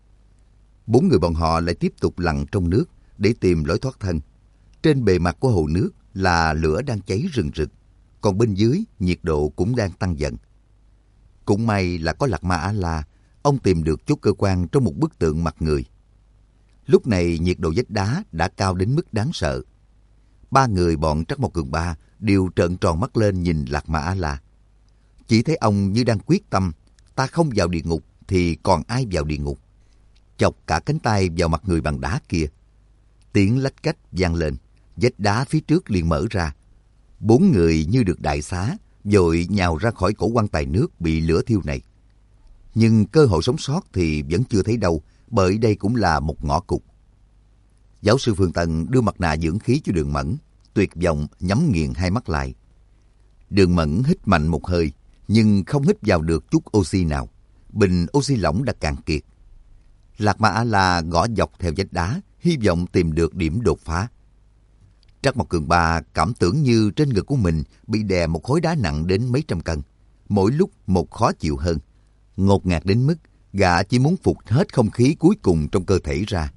Bốn người bọn họ lại tiếp tục lặn trong nước để tìm lối thoát thân. Trên bề mặt của hồ nước là lửa đang cháy rừng rực, còn bên dưới nhiệt độ cũng đang tăng dần. Cũng may là có Lạc Mà A-la, ông tìm được chốt cơ quan trong một bức tượng mặt người. Lúc này nhiệt độ vách đá đã cao đến mức đáng sợ. Ba người bọn Trắc Mộc Cường Ba đều trợn tròn mắt lên nhìn Lạc Mà A-la. Chỉ thấy ông như đang quyết tâm, ta không vào địa ngục thì còn ai vào địa ngục. Chọc cả cánh tay vào mặt người bằng đá kia. Tiếng lách cách vang lên, vách đá phía trước liền mở ra. Bốn người như được đại xá, vội nhào ra khỏi cổ quan tài nước bị lửa thiêu này. Nhưng cơ hội sống sót thì vẫn chưa thấy đâu, bởi đây cũng là một ngõ cụt. Giáo sư Phương Tân đưa mặt nạ dưỡng khí cho Đường Mẫn, tuyệt vọng nhắm nghiền hai mắt lại. Đường Mẫn hít mạnh một hơi, nhưng không hít vào được chút oxy nào. Bình oxy lỏng đã cạn kiệt. Lạc Mà A-la gõ dọc theo vách đá, hy vọng tìm được điểm đột phá. Trắc Mộc Cường Ba cảm tưởng như trên ngực của mình bị đè một khối đá nặng đến mấy trăm cân, mỗi lúc một khó chịu hơn. Ngột ngạt đến mức gã chỉ muốn phụt hết không khí cuối cùng trong cơ thể ra.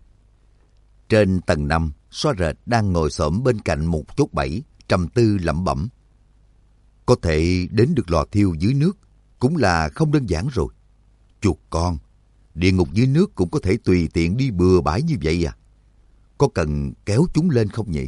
Trên tầng năm, Xoa Rệt đang ngồi xổm bên cạnh một chốt bẫy, trầm tư lẩm bẩm. Có thể đến được lò thiêu dưới nước cũng là không đơn giản rồi. Chuột con, địa ngục dưới nước cũng có thể tùy tiện đi bừa bãi như vậy à? Có cần kéo chúng lên không nhỉ?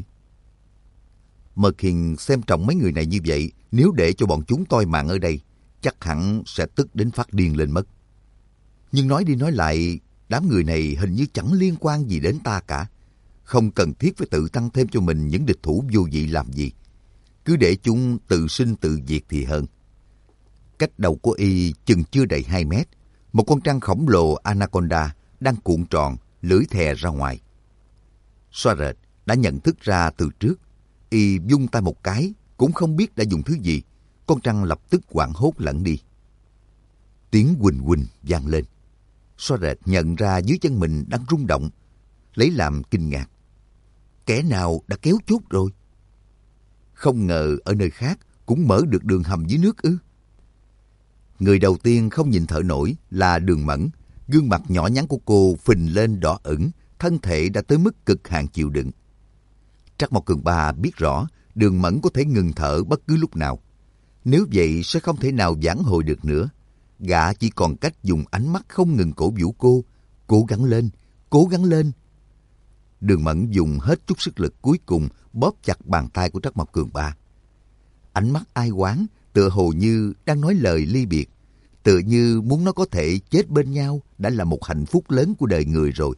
Mật Hiền xem trọng mấy người này như vậy, nếu để cho bọn chúng toi mạng ở đây, chắc hẳn sẽ tức đến phát điên lên mất. Nhưng nói đi nói lại, đám người này hình như chẳng liên quan gì đến ta cả. Không cần thiết phải tự tăng thêm cho mình những địch thủ vô vị làm gì. Cứ để chúng tự sinh tự diệt thì hơn. Cách đầu của y chừng chưa đầy hai mét, một con trăng khổng lồ Anaconda đang cuộn tròn, lưỡi thè ra ngoài. Xoa Rệt đã nhận thức ra từ trước. Y vung tay một cái, cũng không biết đã dùng thứ gì. Con trăng lập tức hoảng hốt lẫn đi. Tiếng huỳnh huỳnh vang lên. Xoa Rệt nhận ra dưới chân mình đang rung động, lấy làm kinh ngạc. Kẻ nào đã kéo chốt rồi? Không ngờ ở nơi khác cũng mở được đường hầm dưới nước ư? Người đầu tiên không nhìn thở nổi là Đường Mẫn. Gương mặt nhỏ nhắn của cô phình lên đỏ ửng, thân thể đã tới mức cực hạn chịu đựng. Trắc Mộc Cường Ba biết rõ Đường Mẫn có thể ngừng thở bất cứ lúc nào. Nếu vậy sẽ không thể nào vãn hồi được nữa. Gã chỉ còn cách dùng ánh mắt không ngừng cổ vũ cô. Cố gắng lên, cố gắng lên. Đường Mẫn dùng hết chút sức lực cuối cùng bóp chặt bàn tay của Trắc Mộc Cường Ba. Ánh mắt ai oán, tựa hồ như đang nói lời ly biệt. Tựa như muốn nó có thể chết bên nhau đã là một hạnh phúc lớn của đời người rồi.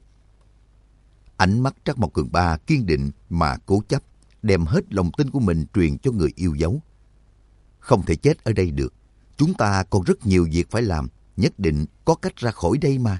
Ánh mắt Trắc Mộc Cường Ba kiên định mà cố chấp, đem hết lòng tin của mình truyền cho người yêu dấu. Không thể chết ở đây được. Chúng ta còn rất nhiều việc phải làm. Nhất định có cách ra khỏi đây mà.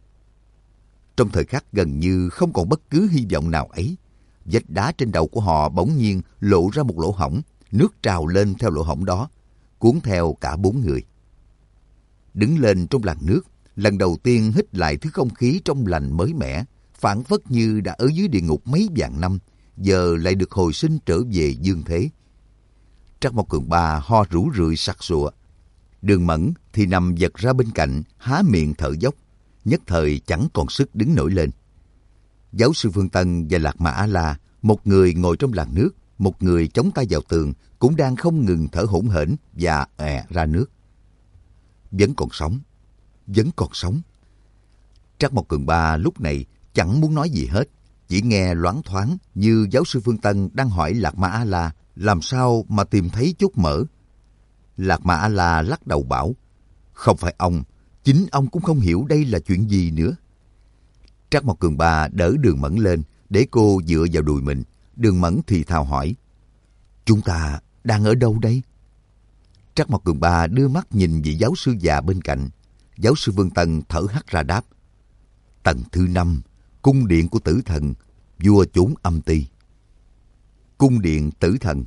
Trong thời khắc gần như không còn bất cứ hy vọng nào ấy, vách đá trên đầu của họ bỗng nhiên lộ ra một lỗ hổng. Nước trào lên theo lỗ hổng đó, cuốn theo cả bốn người. Đứng lên trong làn nước, lần đầu tiên hít lại thứ không khí trong lành mới mẻ, phảng phất như đã ở dưới địa ngục mấy vạn năm, giờ lại được hồi sinh trở về dương thế. Trắc Mộc Cường Ba ho rũ rượi sặc sụa. Đường Mẫn thì nằm giật ra bên cạnh, há miệng thở dốc, nhất thời chẳng còn sức đứng nổi lên. Giáo sư Phương Tân và Lạc Ma A-la, một người ngồi trong làn nước, một người chống tay vào tường, cũng đang không ngừng thở hổn hển và è ra nước. Vẫn còn sống, vẫn còn sống. Trắc Mộc Cường Ba lúc này chẳng muốn nói gì hết, chỉ nghe loáng thoáng như giáo sư Phương Tân đang hỏi Lạc Ma A-la làm sao mà tìm thấy chốt mở. Lạc Ma A-la lắc đầu bảo, không phải ông, chính ông cũng không hiểu đây là chuyện gì nữa. Trắc Mộc Cường Ba đỡ Đường Mẫn lên, để cô dựa vào đùi mình. Đường Mẫn thì thào hỏi, chúng ta đang ở đâu đây? Trắc Mộc Cường Ba đưa mắt nhìn vị giáo sư già bên cạnh. Giáo sư Vương Tân thở hắt ra đáp, tầng thứ năm, cung điện của tử thần, vua chốn âm ti. Cung điện tử thần.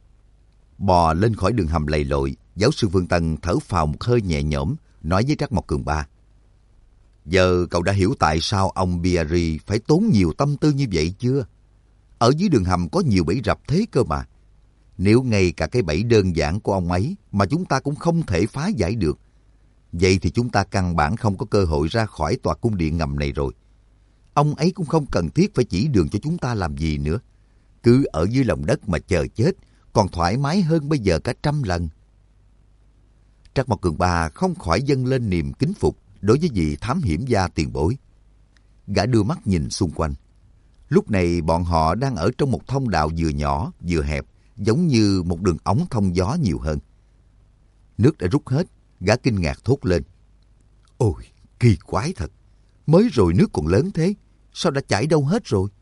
Bò lên khỏi đường hầm lầy lội, giáo sư Vương Tân thở phào một hơi nhẹ nhõm, nói với Trắc Mộc Cường Ba, giờ cậu đã hiểu tại sao ông Biari phải tốn nhiều tâm tư như vậy chưa? Ở dưới đường hầm có nhiều bẫy rập thế cơ mà. Nếu ngay cả cái bẫy đơn giản của ông ấy mà chúng ta cũng không thể phá giải được, vậy thì chúng ta căn bản không có cơ hội ra khỏi tòa cung điện ngầm này rồi. Ông ấy cũng không cần thiết phải chỉ đường cho chúng ta làm gì nữa. Cứ ở dưới lòng đất mà chờ chết, còn thoải mái hơn bây giờ cả trăm lần. Trắc Mộc Cường Ba không khỏi dâng lên niềm kính phục đối với vị thám hiểm gia tiền bối. Gã đưa mắt nhìn xung quanh. Lúc này bọn họ đang ở trong một thông đạo vừa nhỏ vừa hẹp, giống như một đường ống thông gió nhiều hơn. Nước đã rút hết, gã kinh ngạc thốt lên. Ôi, kỳ quái thật, mới rồi nước còn lớn thế, sao đã chảy đâu hết rồi?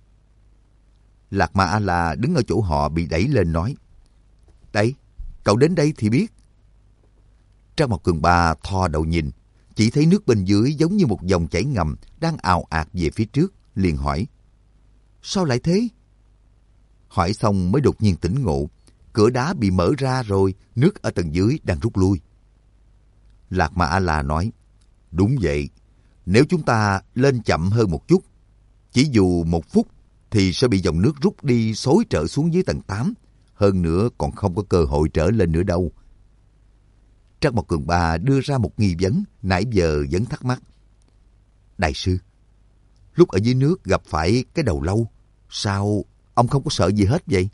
Lạc Ma A-la đứng ở chỗ họ bị đẩy lên nói, đấy, cậu đến đây thì biết. Trắc Mộc Cường Ba thò đầu nhìn, chỉ thấy nước bên dưới giống như một dòng chảy ngầm đang ào ạt về phía trước, liền hỏi, sao lại thế? Hỏi xong mới đột nhiên tỉnh ngộ, cửa đá bị mở ra rồi, nước ở tầng dưới đang rút lui. Lạc Ma A-la nói, đúng vậy, nếu chúng ta lên chậm hơn một chút, chỉ dù một phút thì sẽ bị dòng nước rút đi xối trở xuống dưới tầng tám, hơn nữa còn không có cơ hội trở lên nữa đâu. Trắc Mộc Cường Ba đưa ra một nghi vấn, nãy giờ vẫn thắc mắc. Đại sư, lúc ở dưới nước gặp phải cái đầu lâu, sao ông không có sợ gì hết vậy?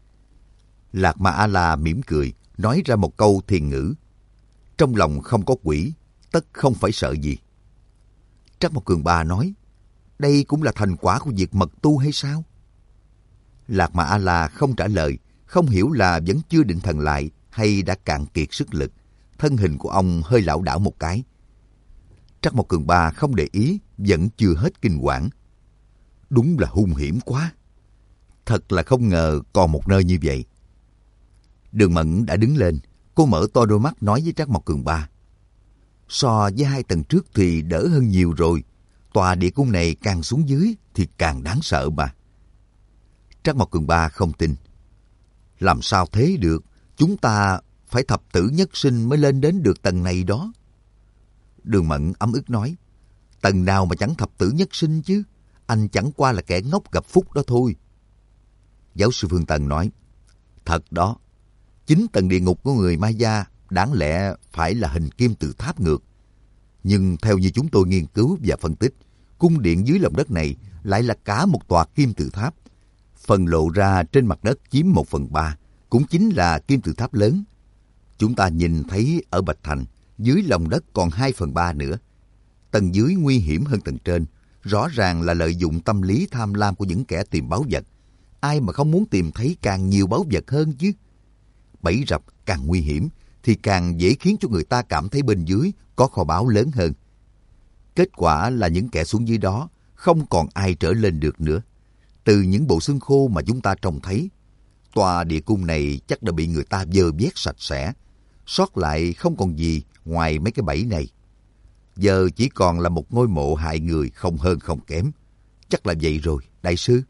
Lạc Ma A-la mỉm cười, nói ra một câu thiền ngữ. Trong lòng không có quỷ, tất không phải sợ gì. Trắc Mộc Cường Ba nói, đây cũng là thành quả của việc mật tu hay sao? Lạc Ma A-la không trả lời, không hiểu là vẫn chưa định thần lại hay đã cạn kiệt sức lực. Thân hình của ông hơi lảo đảo một cái. Trắc Mộc Cường Ba không để ý, vẫn chưa hết kinh quản. Đúng là hung hiểm quá. Thật là không ngờ còn một nơi như vậy. Đường Mẫn đã đứng lên, cô mở to đôi mắt nói với Trắc Mộc Cường Ba. So với hai tầng trước thì đỡ hơn nhiều rồi. Tòa địa cung này càng xuống dưới thì càng đáng sợ mà. Trắc Mộc Cường Ba không tin. Làm sao thế được? Chúng ta phải thập tử nhất sinh mới lên đến được tầng này đó. Đường Mẫn ấm ức nói, tầng nào mà chẳng thập tử nhất sinh chứ, anh chẳng qua là kẻ ngốc gặp phúc đó thôi. Giáo sư Phương Tân nói, thật đó, chính tầng địa ngục của người Maya đáng lẽ phải là hình kim tự tháp ngược. Nhưng theo như chúng tôi nghiên cứu và phân tích, cung điện dưới lòng đất này lại là cả một tòa kim tự tháp. Phần lộ ra trên mặt đất chiếm một phần ba, cũng chính là kim tự tháp lớn. Chúng ta nhìn thấy ở Bạch Thành, dưới lòng đất còn hai phần ba nữa. Tầng dưới nguy hiểm hơn tầng trên, rõ ràng là lợi dụng tâm lý tham lam của những kẻ tìm báu vật. Ai mà không muốn tìm thấy càng nhiều báu vật hơn chứ? Bẫy rập càng nguy hiểm, thì càng dễ khiến cho người ta cảm thấy bên dưới có kho báu lớn hơn. Kết quả là những kẻ xuống dưới đó không còn ai trở lên được nữa. Từ những bộ xương khô mà chúng ta trông thấy, tòa địa cung này chắc đã bị người ta dơ vét sạch sẽ. Sót lại không còn gì ngoài mấy cái bẫy này. Giờ chỉ còn là một ngôi mộ hại người không hơn không kém. Chắc là vậy rồi, đại sư.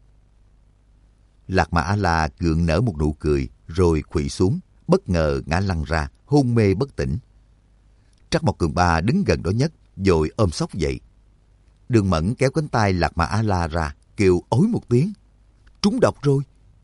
Lạc Mà A-la gượng nở một nụ cười, rồi khuỵu xuống, bất ngờ ngã lăn ra, hôn mê bất tỉnh. Trắc Mộc Cường Ba đứng gần đó nhất, rồi ôm sốc dậy. Đường Mẫn kéo cánh tay Lạc Mà A-la ra, kêu ối một tiếng. Trúng độc rồi.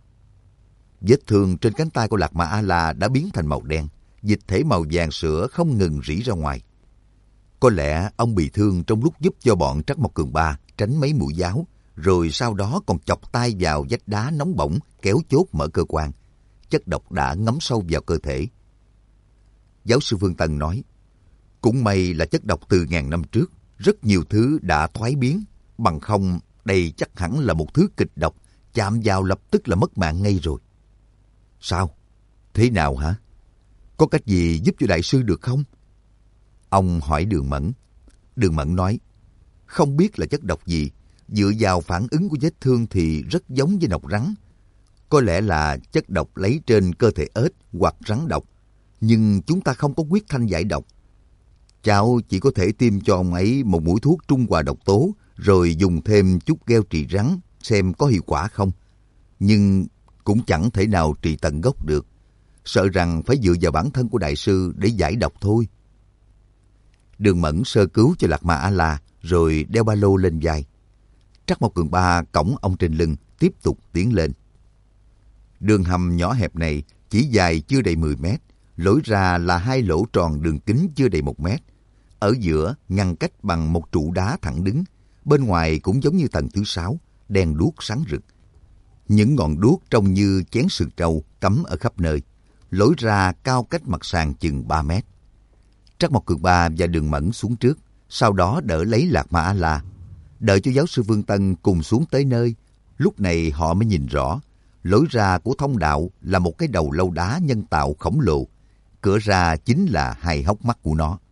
Vết thương trên cánh tay của Lạc Mà A-la đã biến thành màu đen, dịch thể màu vàng sữa không ngừng rỉ ra ngoài. Có lẽ ông bị thương trong lúc giúp cho bọn Trắc Mộc Cường Ba tránh mấy mũi giáo, rồi sau đó còn chọc tay vào vách đá nóng bỏng kéo chốt mở cơ quan. Chất độc đã ngấm sâu vào cơ thể. Giáo sư Phương Tân nói, cũng may là chất độc từ ngàn năm trước, rất nhiều thứ đã thoái biến, bằng không đây chắc hẳn là một thứ kịch độc, chạm vào lập tức là mất mạng ngay rồi. Sao? Thế nào hả? Có cách gì giúp cho đại sư được không? Ông hỏi Đường Mẫn. Đường Mẫn nói, không biết là chất độc gì, dựa vào phản ứng của vết thương thì rất giống với độc rắn. Có lẽ là chất độc lấy trên cơ thể ếch hoặc rắn độc, nhưng chúng ta không có huyết thanh giải độc. Cháu chỉ có thể tiêm cho ông ấy một mũi thuốc trung hòa độc tố, rồi dùng thêm chút gheo trị rắn xem có hiệu quả không. Nhưng cũng chẳng thể nào trị tận gốc được. Sợ rằng phải dựa vào bản thân của đại sư để giải độc thôi. Đường Mẫn sơ cứu cho Lạc Mà A-la, rồi đeo ba lô lên vai. Trắc Mộc Cường Ba cõng ông trên lưng, tiếp tục tiến lên. Đường hầm nhỏ hẹp này chỉ dài chưa đầy mười mét, lối ra là hai lỗ tròn đường kính chưa đầy một mét. Ở giữa ngăn cách bằng một trụ đá thẳng đứng, bên ngoài cũng giống như tầng thứ sáu, đèn đuốc sáng rực. Những ngọn đuốc trông như chén sừng trâu cắm ở khắp nơi. Lối ra cao cách mặt sàn chừng ba mét. Trắc Mộc Cường Ba và Đường Mẫn xuống trước, sau đó đỡ lấy Lạc Mà A-la. Đợi cho giáo sư Vương Tân cùng xuống tới nơi, lúc này họ mới nhìn rõ. Lối ra của thông đạo là một cái đầu lâu đá nhân tạo khổng lồ. Cửa ra chính là hai hốc mắt của nó.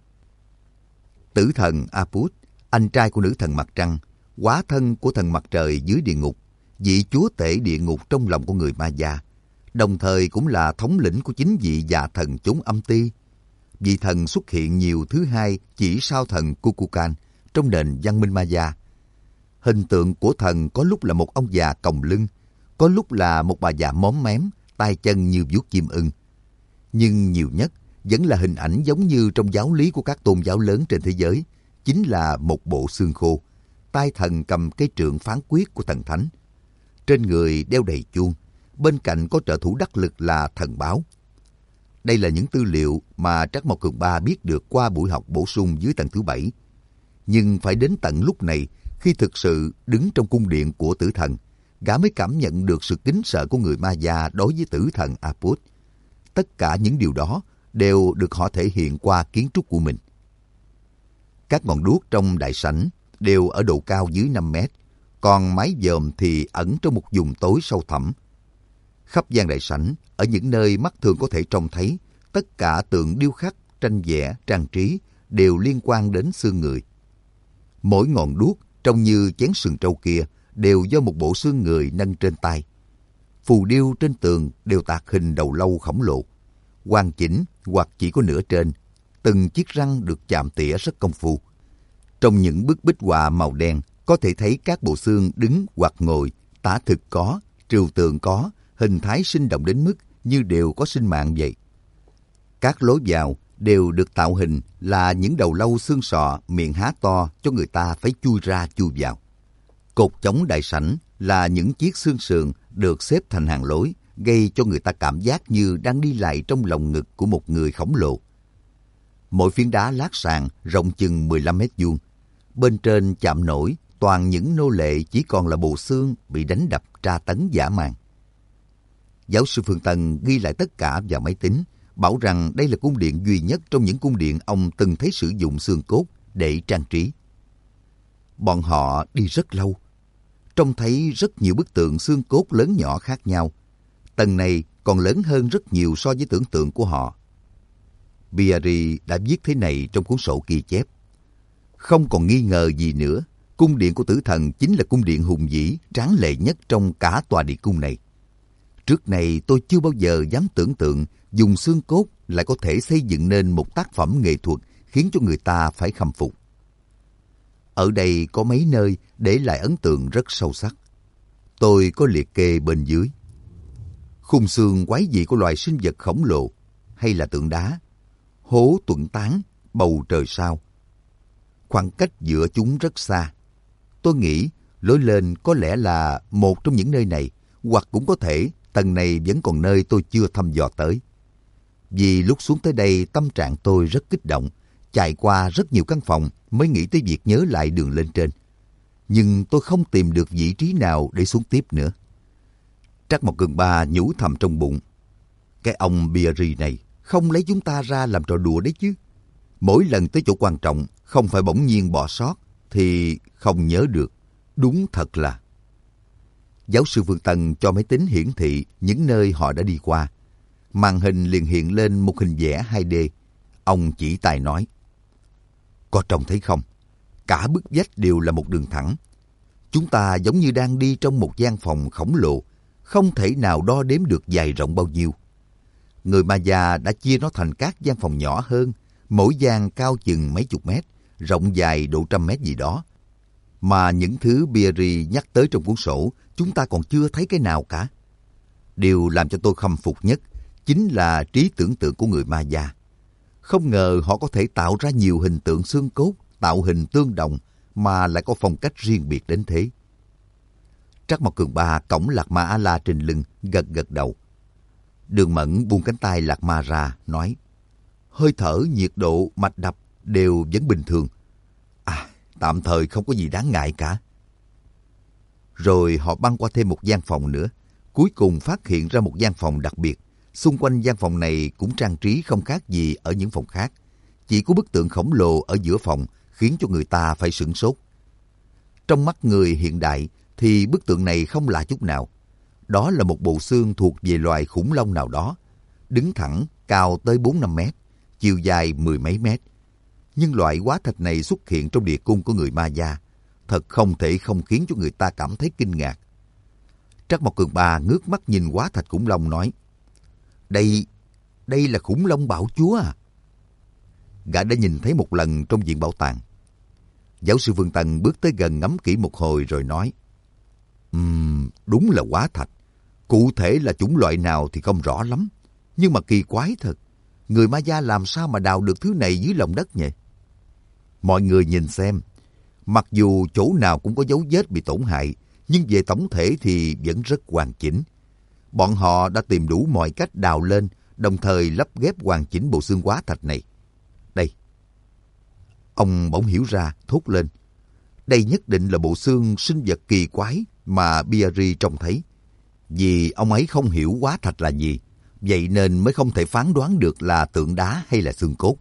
Tử thần Aput, anh trai của nữ thần mặt trăng, hóa thân của thần mặt trời dưới địa ngục, vị chúa tể địa ngục trong lòng của người Maya, đồng thời cũng là thống lĩnh của chính vị dạ thần chốn âm ti. Vị thần xuất hiện nhiều thứ hai chỉ sau thần Kukulkan trong nền văn minh Maya. Hình tượng của thần có lúc là một ông già còng lưng, có lúc là một bà già móm mém, tay chân như vuốt chim ưng. Nhưng nhiều nhất vẫn là hình ảnh giống như trong giáo lý của các tôn giáo lớn trên thế giới, chính là một bộ xương khô, tay thần cầm cái trượng phán quyết của thần thánh. Trên người đeo đầy chuông, bên cạnh có trợ thủ đắc lực là thần báo. Đây là những tư liệu mà Trắc Mộc Cường Ba biết được qua buổi học bổ sung dưới tầng thứ bảy. Nhưng phải đến tận lúc này, khi thực sự đứng trong cung điện của tử thần, gã mới cảm nhận được sự kính sợ của người Maya đối với tử thần Aput. Tất cả những điều đó đều được họ thể hiện qua kiến trúc của mình. Các ngọn đuốc trong đại sảnh đều ở độ cao dưới năm mét, còn mái dòm thì ẩn trong một vùng tối sâu thẳm. Khắp gian đại sảnh, ở những nơi mắt thường có thể trông thấy, tất cả tượng điêu khắc, tranh vẽ, trang trí đều liên quan đến xương người. Mỗi ngọn đuốc trông như chén sừng trâu kia đều do một bộ xương người nâng trên tay. Phù điêu trên tường đều tạc hình đầu lâu khổng lồ, hoàn chỉnh hoặc chỉ có nửa trên. Từng chiếc răng được chạm tỉa rất công phu. Trong những bức bích họa màu đen, có thể thấy các bộ xương đứng hoặc ngồi, tả thực có, trừu tượng có, hình thái sinh động đến mức như đều có sinh mạng vậy. Các lối vào đều được tạo hình là những đầu lâu xương sọ, miệng há to cho người ta phải chui ra chui vào. Cột chống đại sảnh là những chiếc xương sườn được xếp thành hàng lối, gây cho người ta cảm giác như đang đi lại trong lồng ngực của một người khổng lồ. Mỗi phiến đá lát sàn rộng chừng mười lăm mét vuông. Bên trên chạm nổi toàn những nô lệ chỉ còn là bộ xương bị đánh đập tra tấn dã man. Giáo sư Phương Tân ghi lại tất cả vào máy tính, bảo rằng đây là cung điện duy nhất trong những cung điện ông từng thấy sử dụng xương cốt để trang trí. Bọn họ đi rất lâu, trông thấy rất nhiều bức tượng xương cốt lớn nhỏ khác nhau. Tầng này còn lớn hơn rất nhiều so với tưởng tượng của họ. Biari đã viết thế này trong cuốn sổ ghi chép. Không còn nghi ngờ gì nữa, cung điện của tử thần chính là cung điện hùng vĩ, tráng lệ nhất trong cả tòa địa cung này. Trước này tôi chưa bao giờ dám tưởng tượng dùng xương cốt lại có thể xây dựng nên một tác phẩm nghệ thuật khiến cho người ta phải khâm phục. Ở đây có mấy nơi để lại ấn tượng rất sâu sắc. Tôi có liệt kê bên dưới. Khung xương quái dị của loài sinh vật khổng lồ, hay là tượng đá, hố tuẫn tán, bầu trời sao. Khoảng cách giữa chúng rất xa. Tôi nghĩ lối lên có lẽ là một trong những nơi này, hoặc cũng có thể tầng này vẫn còn nơi tôi chưa thăm dò tới. Vì lúc xuống tới đây tâm trạng tôi rất kích động, chạy qua rất nhiều căn phòng mới nghĩ tới việc nhớ lại đường lên trên. Nhưng tôi không tìm được vị trí nào để xuống tiếp nữa. Trắc Mộc Cường Ba nhủ thầm trong bụng. Cái ông Biari này không lấy chúng ta ra làm trò đùa đấy chứ. Mỗi lần tới chỗ quan trọng không phải bỗng nhiên bỏ sót thì không nhớ được. Đúng thật là... Giáo sư Phương Tân cho máy tính hiển thị những nơi họ đã đi qua. Màn hình liền hiện lên một hình vẽ hai D. Ông chỉ tay nói. Có trông thấy không? Cả bức vách đều là một đường thẳng. Chúng ta giống như đang đi trong một gian phòng khổng lồ, không thể nào đo đếm được dài rộng bao nhiêu. Người Maya đã chia nó thành các gian phòng nhỏ hơn, mỗi gian cao chừng mấy chục mét, rộng dài độ trăm mét gì đó. Mà những thứ Biari nhắc tới trong cuốn sổ, chúng ta còn chưa thấy cái nào cả. Điều làm cho tôi khâm phục nhất chính là trí tưởng tượng của người Maya. Không ngờ họ có thể tạo ra nhiều hình tượng xương cốt, tạo hình tương đồng mà lại có phong cách riêng biệt đến thế. Trắc Mộc Cường Ba cõng Lạc Ma A-la trên lưng, gật gật đầu. Đường Mẫn buông cánh tay Lạc Ma ra, nói: hơi thở, nhiệt độ, mạch đập đều vẫn bình thường. À, tạm thời không có gì đáng ngại cả. Rồi họ băng qua thêm một gian phòng nữa, cuối cùng phát hiện ra một gian phòng đặc biệt. Xung quanh gian phòng này cũng trang trí không khác gì ở những phòng khác. Chỉ có bức tượng khổng lồ ở giữa phòng khiến cho người ta phải sửng sốt. Trong mắt người hiện đại thì bức tượng này không lạ chút nào. Đó là một bộ xương thuộc về loài khủng long nào đó, đứng thẳng, cao tới bốn năm mét, chiều dài mười mấy mét. Nhưng loại hóa thạch này xuất hiện trong địa cung của người Maya, thật không thể không khiến cho người ta cảm thấy kinh ngạc. Trắc Mộc Cường Ba ngước mắt nhìn hóa thạch khủng long nói: Đây, đây là khủng long bạo chúa à? Gã đã nhìn thấy một lần trong viện bảo tàng. Giáo sư Phương Tân bước tới gần ngắm kỹ một hồi rồi nói: Ừm, đúng là hóa thạch. Cụ thể là chủng loại nào thì không rõ lắm. Nhưng mà kỳ quái thật. Người Maya làm sao mà đào được thứ này dưới lòng đất nhỉ? Mọi người nhìn xem. Mặc dù chỗ nào cũng có dấu vết bị tổn hại, nhưng về tổng thể thì vẫn rất hoàn chỉnh. Bọn họ đã tìm đủ mọi cách đào lên, đồng thời lắp ghép hoàn chỉnh bộ xương hóa thạch này. Đây. Ông bỗng hiểu ra, thốt lên. Đây nhất định là bộ xương sinh vật kỳ quái mà Biari trông thấy. Vì ông ấy không hiểu hóa thạch là gì, vậy nên mới không thể phán đoán được là tượng đá hay là xương cốt.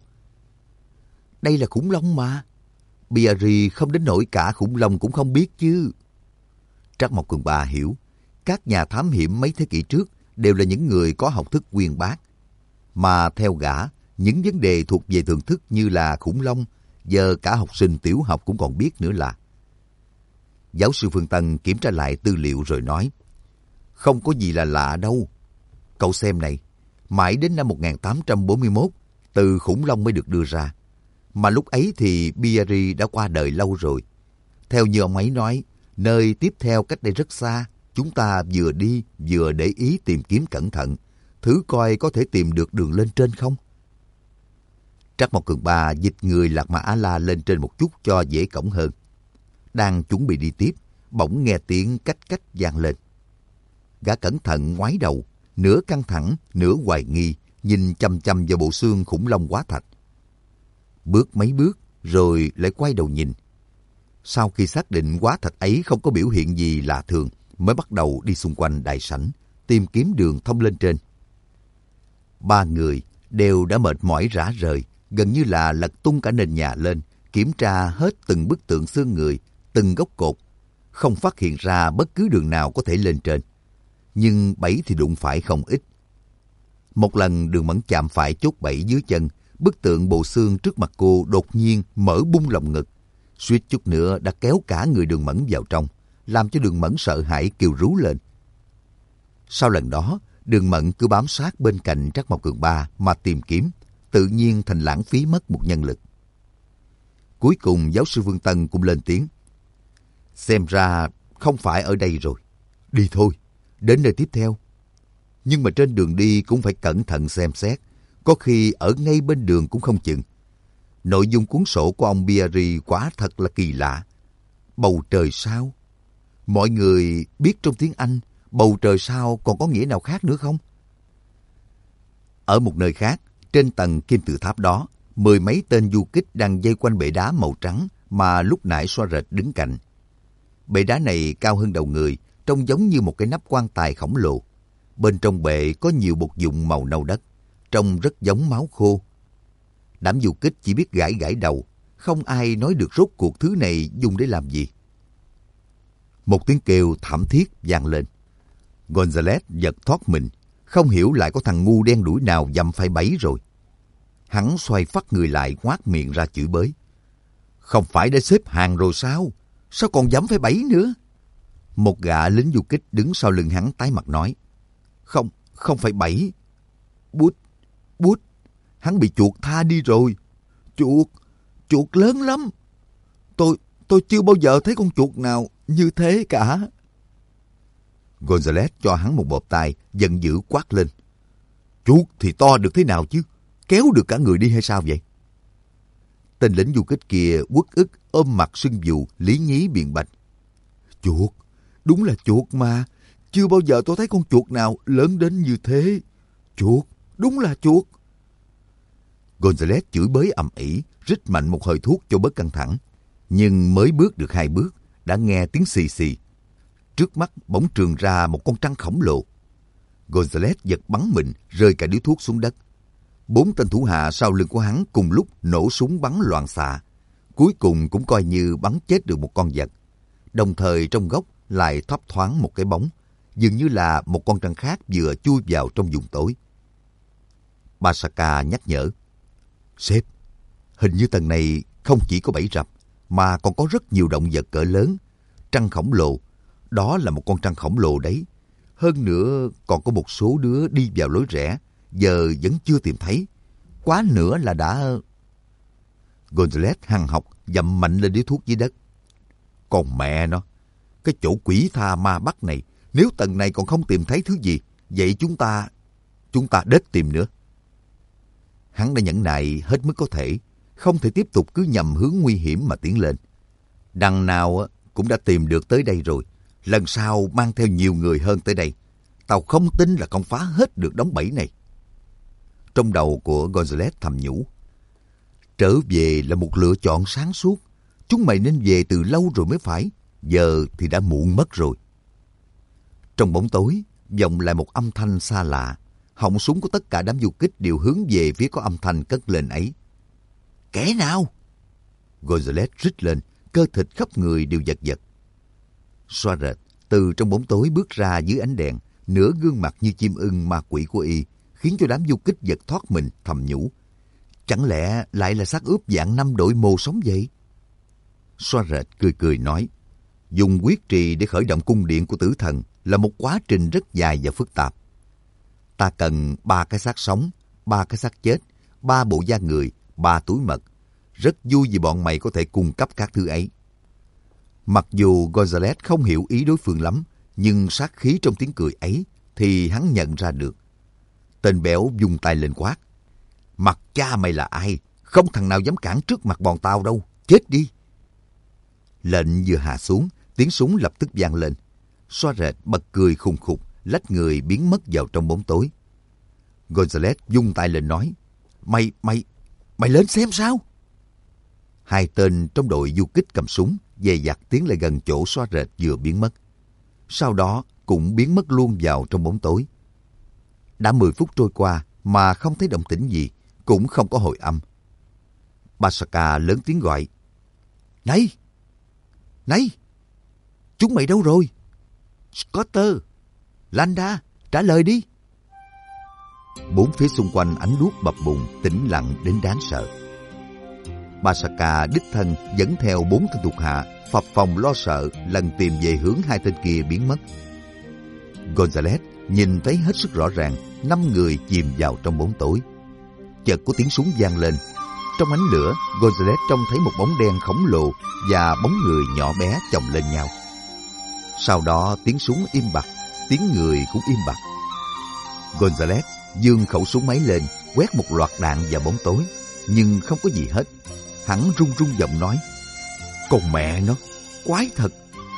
Đây là khủng long mà. Biari không đến nỗi cả khủng long cũng không biết chứ. Trắc Mộc Cường Ba hiểu. Các nhà thám hiểm mấy thế kỷ trước đều là những người có học thức uyên bác. Mà theo gã, những vấn đề thuộc về thưởng thức như là khủng long, giờ cả học sinh tiểu học cũng còn biết nữa là. Giáo sư Phương Tân kiểm tra lại tư liệu rồi nói: Không có gì là lạ đâu. Cậu xem này, mãi đến năm một nghìn tám trăm bốn mươi mốt, từ khủng long mới được đưa ra. Mà lúc ấy thì Biari đã qua đời lâu rồi. Theo như ông ấy nói, nơi tiếp theo cách đây rất xa, chúng ta vừa đi vừa để ý tìm kiếm cẩn thận, thử coi có thể tìm được đường lên trên không. Trắc Mộc Cường Ba dịch người Lạc Ma A-la lên trên một chút cho dễ cõng hơn. Đang chuẩn bị đi tiếp, bỗng nghe tiếng cách cách vang lên. Gã cẩn thận ngoái đầu, nửa căng thẳng, nửa hoài nghi, nhìn chăm chăm vào bộ xương khủng long hóa thạch. Bước mấy bước rồi lại quay đầu nhìn. Sau khi xác định quả thạch ấy không có biểu hiện gì lạ thường, mới bắt đầu đi xung quanh đại sảnh, tìm kiếm đường thông lên trên. Ba người đều đã mệt mỏi rã rời, gần như là lật tung cả nền nhà lên, kiểm tra hết từng bức tượng xương người, từng gốc cột, không phát hiện ra bất cứ đường nào có thể lên trên. Nhưng bẫy thì đụng phải không ít. Một lần Đường Mẫn chạm phải chốt bẫy dưới chân, bức tượng bộ xương trước mặt cô đột nhiên mở bung lồng ngực, suýt chút nữa đã kéo cả người Đường Mẫn vào trong, làm cho Đường Mẫn sợ hãi kêu rú lên. Sau lần đó, Đường Mẫn cứ bám sát bên cạnh Trác Mộc Cường Ba mà tìm kiếm, tự nhiên thành lãng phí mất một nhân lực. Cuối cùng giáo sư Vương Tân cũng lên tiếng. Xem ra không phải ở đây rồi. Đi thôi, đến nơi tiếp theo. Nhưng mà trên đường đi cũng phải cẩn thận xem xét, có khi ở ngay bên đường cũng không chừng. Nội dung cuốn sổ của ông Biari quả thật là kỳ lạ. Bầu trời sao? Mọi người biết trong tiếng Anh, bầu trời sao còn có nghĩa nào khác nữa không? Ở một nơi khác, trên tầng kim tự tháp đó, mười mấy tên du kích đang dây quanh bệ đá màu trắng mà lúc nãy Xoa Rệt đứng cạnh. Bệ đá này cao hơn đầu người, trông giống như một cái nắp quan tài khổng lồ. Bên trong bệ có nhiều bột dụng màu nâu đất, trông rất giống máu khô. Đám du kích chỉ biết gãi gãi đầu, không ai nói được rốt cuộc thứ này dùng để làm gì. Một tiếng kêu thảm thiết vang lên. Gonzales giật thoát mình, không hiểu lại có thằng ngu đen đuổi nào dầm phải bẫy rồi. Hắn xoay phắt người lại, ngoác miệng ra chửi bới. Không phải đã xếp hàng rồi sao? Sao còn dám phải bẫy nữa? Một gã lính du kích đứng sau lưng hắn tái mặt nói. Không, không phải bẫy. Bút, bút, hắn bị chuột tha đi rồi. Chuột, chuột lớn lắm. Tôi, tôi chưa bao giờ thấy con chuột nào như thế cả. Gonzales cho hắn một bộp tai, giận dữ quát lên. Chuột thì to được thế nào chứ? Kéo được cả người đi hay sao vậy? Tên lính du kích kia uất ức ôm mặt sưng vù, lý nhí biện bạch. Chuột, đúng là chuột mà. Chưa bao giờ tôi thấy con chuột nào lớn đến như thế. Chuột, đúng là chuột. Gonzales chửi bới ầm ĩ, rít mạnh một hơi thuốc cho bớt căng thẳng. Nhưng mới bước được hai bước, đã nghe tiếng xì xì. Trước mắt bỗng trường ra một con trăng khổng lồ. Gonzales giật bắn mình, rơi cả điếu thuốc xuống đất. Bốn tên thủ hạ sau lưng của hắn cùng lúc nổ súng bắn loạn xạ. Cuối cùng cũng coi như bắn chết được một con vật. Đồng thời trong góc lại thấp thoáng một cái bóng, dường như là một con trăng khác vừa chui vào trong vùng tối. Basaka nhắc nhở. Sếp, hình như tầng này không chỉ có bẫy rập, mà còn có rất nhiều động vật cỡ lớn. Trăng khổng lồ, đó là một con trăng khổng lồ đấy. Hơn nữa còn có một số đứa đi vào lối rẽ, giờ vẫn chưa tìm thấy. Quá nữa là đã... Gonzales hằn học dậm mạnh lên điếu thuốc dưới đất. Còn mẹ nó, cái chỗ quỷ tha ma bắt này, nếu tầng này còn không tìm thấy thứ gì, vậy chúng ta, chúng ta đết tìm nữa. Hắn đã nhẫn nại hết mức có thể, không thể tiếp tục cứ nhằm hướng nguy hiểm mà tiến lên. Đằng nào cũng đã tìm được tới đây rồi, lần sau mang theo nhiều người hơn tới đây. Tao không tin là không phá hết được đống bẫy này. Trong đầu của Gonzales thầm nhủ. Trở về là một lựa chọn sáng suốt. Chúng mày nên về từ lâu rồi mới phải. Giờ thì đã muộn mất rồi. Trong bóng tối, vọng lại một âm thanh xa lạ. Họng súng của tất cả đám du kích đều hướng về phía có âm thanh cất lên ấy. Kẻ nào? Gonzales rít lên, cơ thịt khắp người đều giật giật. Xoa rệt, từ trong bóng tối bước ra dưới ánh đèn, nửa gương mặt như chim ưng ma quỷ của y, khiến cho đám du kích giật thoát mình thầm nhủ. Chẳng lẽ lại là xác ướp dạng năm đội mồ sống vậy? Xoa rệt cười cười nói, dùng quyết trì để khởi động cung điện của tử thần là một quá trình rất dài và phức tạp. Ta cần ba cái xác sống, ba cái xác chết, ba bộ da người, ba túi mật. Rất vui vì bọn mày có thể cung cấp các thứ ấy. Mặc dù Gonzales không hiểu ý đối phương lắm, nhưng sát khí trong tiếng cười ấy thì hắn nhận ra được. Tên béo vung tay lên quát. Mặt cha mày là ai? Không thằng nào dám cản trước mặt bọn tao đâu. Chết đi! Lệnh vừa hạ xuống, tiếng súng lập tức vang lên. Xoa rệt bật cười khùng khục, lách người biến mất vào trong bóng tối. Gonzales vung tay lên nói. Mày, mày, mày lên xem sao? Hai tên trong đội du kích cầm súng, dè dặt tiến lại gần chỗ xóa rệt vừa biến mất. Sau đó cũng biến mất luôn vào trong bóng tối. Đã mười phút trôi qua mà không thấy động tĩnh gì, cũng không có hồi âm. Basaka lớn tiếng gọi. Này! Này! Chúng mày đâu rồi? Scotter! Landa! Trả lời đi! Bốn phía xung quanh ánh đuốc bập bùng, tĩnh lặng đến đáng sợ. Basaka đích thân dẫn theo bốn tên thuộc hạ, phập phồng lo sợ lần tìm về hướng hai tên kia biến mất. Gonzales nhìn thấy hết sức rõ ràng năm người chìm vào trong bóng tối. Chợt có tiếng súng vang lên. Trong ánh lửa, Gonzales trông thấy một bóng đen khổng lồ và bóng người nhỏ bé chồng lên nhau. Sau đó tiếng súng im bặt, tiếng người cũng im bặt. Gonzales giương khẩu súng máy lên, quét một loạt đạn vào bóng tối, nhưng không có gì hết. Hắn run run giọng nói. Con mẹ nó, quái thật.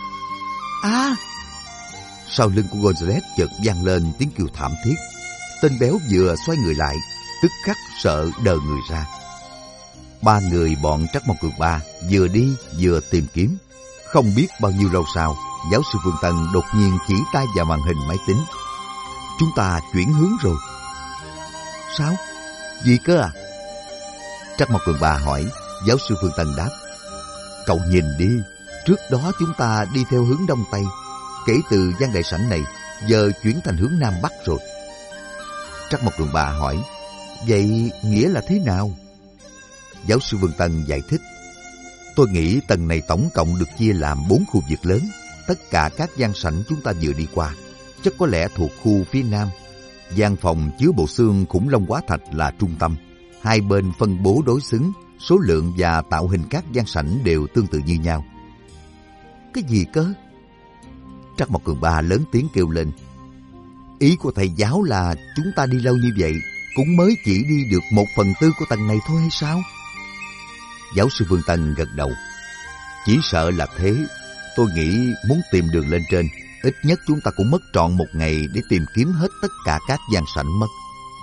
À! Sau lưng của Gonzales chợt vang lên tiếng kêu thảm thiết. Tên béo vừa xoay người lại, tức khắc sợ đờ người ra. Ba người bọn Trắc Mộc Cường Ba vừa đi vừa tìm kiếm. Không biết bao nhiêu lâu sau, giáo sư Phương Tân đột nhiên chỉ tay vào màn hình máy tính. Chúng ta chuyển hướng rồi. Sao? Gì cơ à? Trắc Mộc Cường Ba hỏi. Giáo sư Phương Tân đáp. Cậu nhìn đi, trước đó chúng ta đi theo hướng đông tây. Kể từ gian đại sảnh này, giờ chuyển thành hướng nam bắc rồi. Trắc Mộc Cường Ba hỏi. Vậy nghĩa là thế nào? Giáo sư Phương Tân giải thích. Tôi nghĩ tầng này tổng cộng được chia làm bốn khu vực lớn. Tất cả các gian sảnh chúng ta vừa đi qua chắc có lẽ thuộc khu phía nam. Gian phòng chứa bộ xương khủng long hóa thạch là trung tâm. Hai bên phân bố đối xứng, số lượng và tạo hình các gian sảnh đều tương tự như nhau. Cái gì cơ? Trắc Mộc Cường Ba lớn tiếng kêu lên. Ý của thầy giáo là chúng ta đi lâu như vậy cũng mới chỉ đi được một phần tư của tầng này thôi hay sao? Giáo sư Phương Tân gật đầu. Chỉ sợ là thế. Tôi nghĩ muốn tìm đường lên trên, ít nhất chúng ta cũng mất trọn một ngày để tìm kiếm hết tất cả các gian sảnh mất.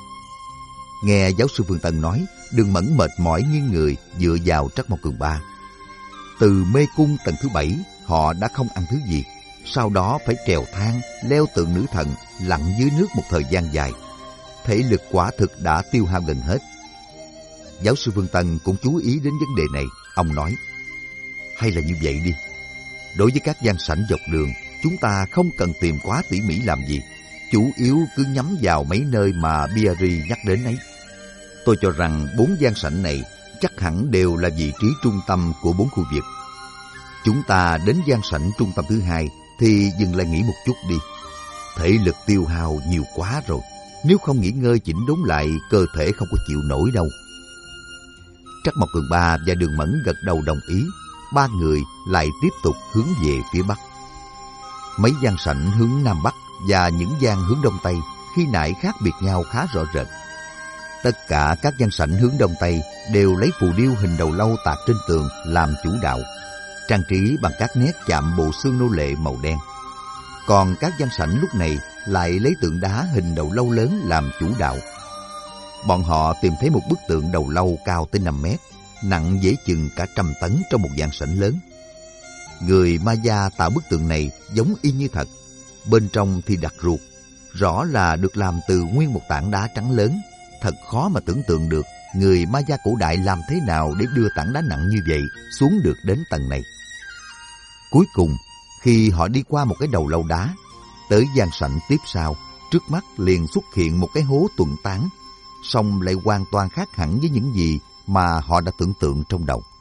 Nghe giáo sư Phương Tân nói, Đường Mẫn mệt mỏi nghiêng người dựa vào Trắc Mộc Cường Ba. Từ mê cung tầng thứ bảy, họ đã không ăn thứ gì. Sau đó phải trèo thang, leo tượng nữ thần, lặn dưới nước một thời gian dài. Thể lực quả thực đã tiêu hao gần hết. Giáo sư Phương Tân cũng chú ý đến vấn đề này. Ông nói, hay là như vậy đi. Đối với các gian sảnh dọc đường, chúng ta không cần tìm quá tỉ mỉ làm gì. Chủ yếu cứ nhắm vào mấy nơi mà Biari nhắc đến ấy. Tôi cho rằng bốn gian sảnh này chắc hẳn đều là vị trí trung tâm của bốn khu vực. Chúng ta đến gian sảnh trung tâm thứ hai thì dừng lại nghỉ một chút đi. Thể lực tiêu hao nhiều quá rồi. Nếu không nghỉ ngơi chỉnh đốn lại, cơ thể không có chịu nổi đâu. Trắc Mộc Cường Ba và Đường Mẫn gật đầu đồng ý. Ba người lại tiếp tục hướng về phía bắc. Mấy gian sảnh hướng nam bắc và những gian hướng đông tây khi nãy khác biệt nhau khá rõ rệt. Tất cả các gian sảnh hướng đông tây đều lấy phù điêu hình đầu lâu tạc trên tường làm chủ đạo, trang trí bằng các nét chạm bộ xương nô lệ màu đen. Còn các gian sảnh lúc này lại lấy tượng đá hình đầu lâu lớn làm chủ đạo. Bọn họ tìm thấy một bức tượng đầu lâu cao tới năm mét, nặng dễ chừng cả trăm tấn trong một gian sảnh lớn. Người Maya tạo bức tượng này giống y như thật, bên trong thì đặt ruột, rõ là được làm từ nguyên một tảng đá trắng lớn. Thật khó mà tưởng tượng được người Maya cổ đại làm thế nào để đưa tảng đá nặng như vậy xuống được đến tầng này. Cuối cùng, khi họ đi qua một cái đầu lâu đá, tới gian sảnh tiếp sau, trước mắt liền xuất hiện một cái hố tuần tán, song lại hoàn toàn khác hẳn với những gì mà họ đã tưởng tượng trong đầu.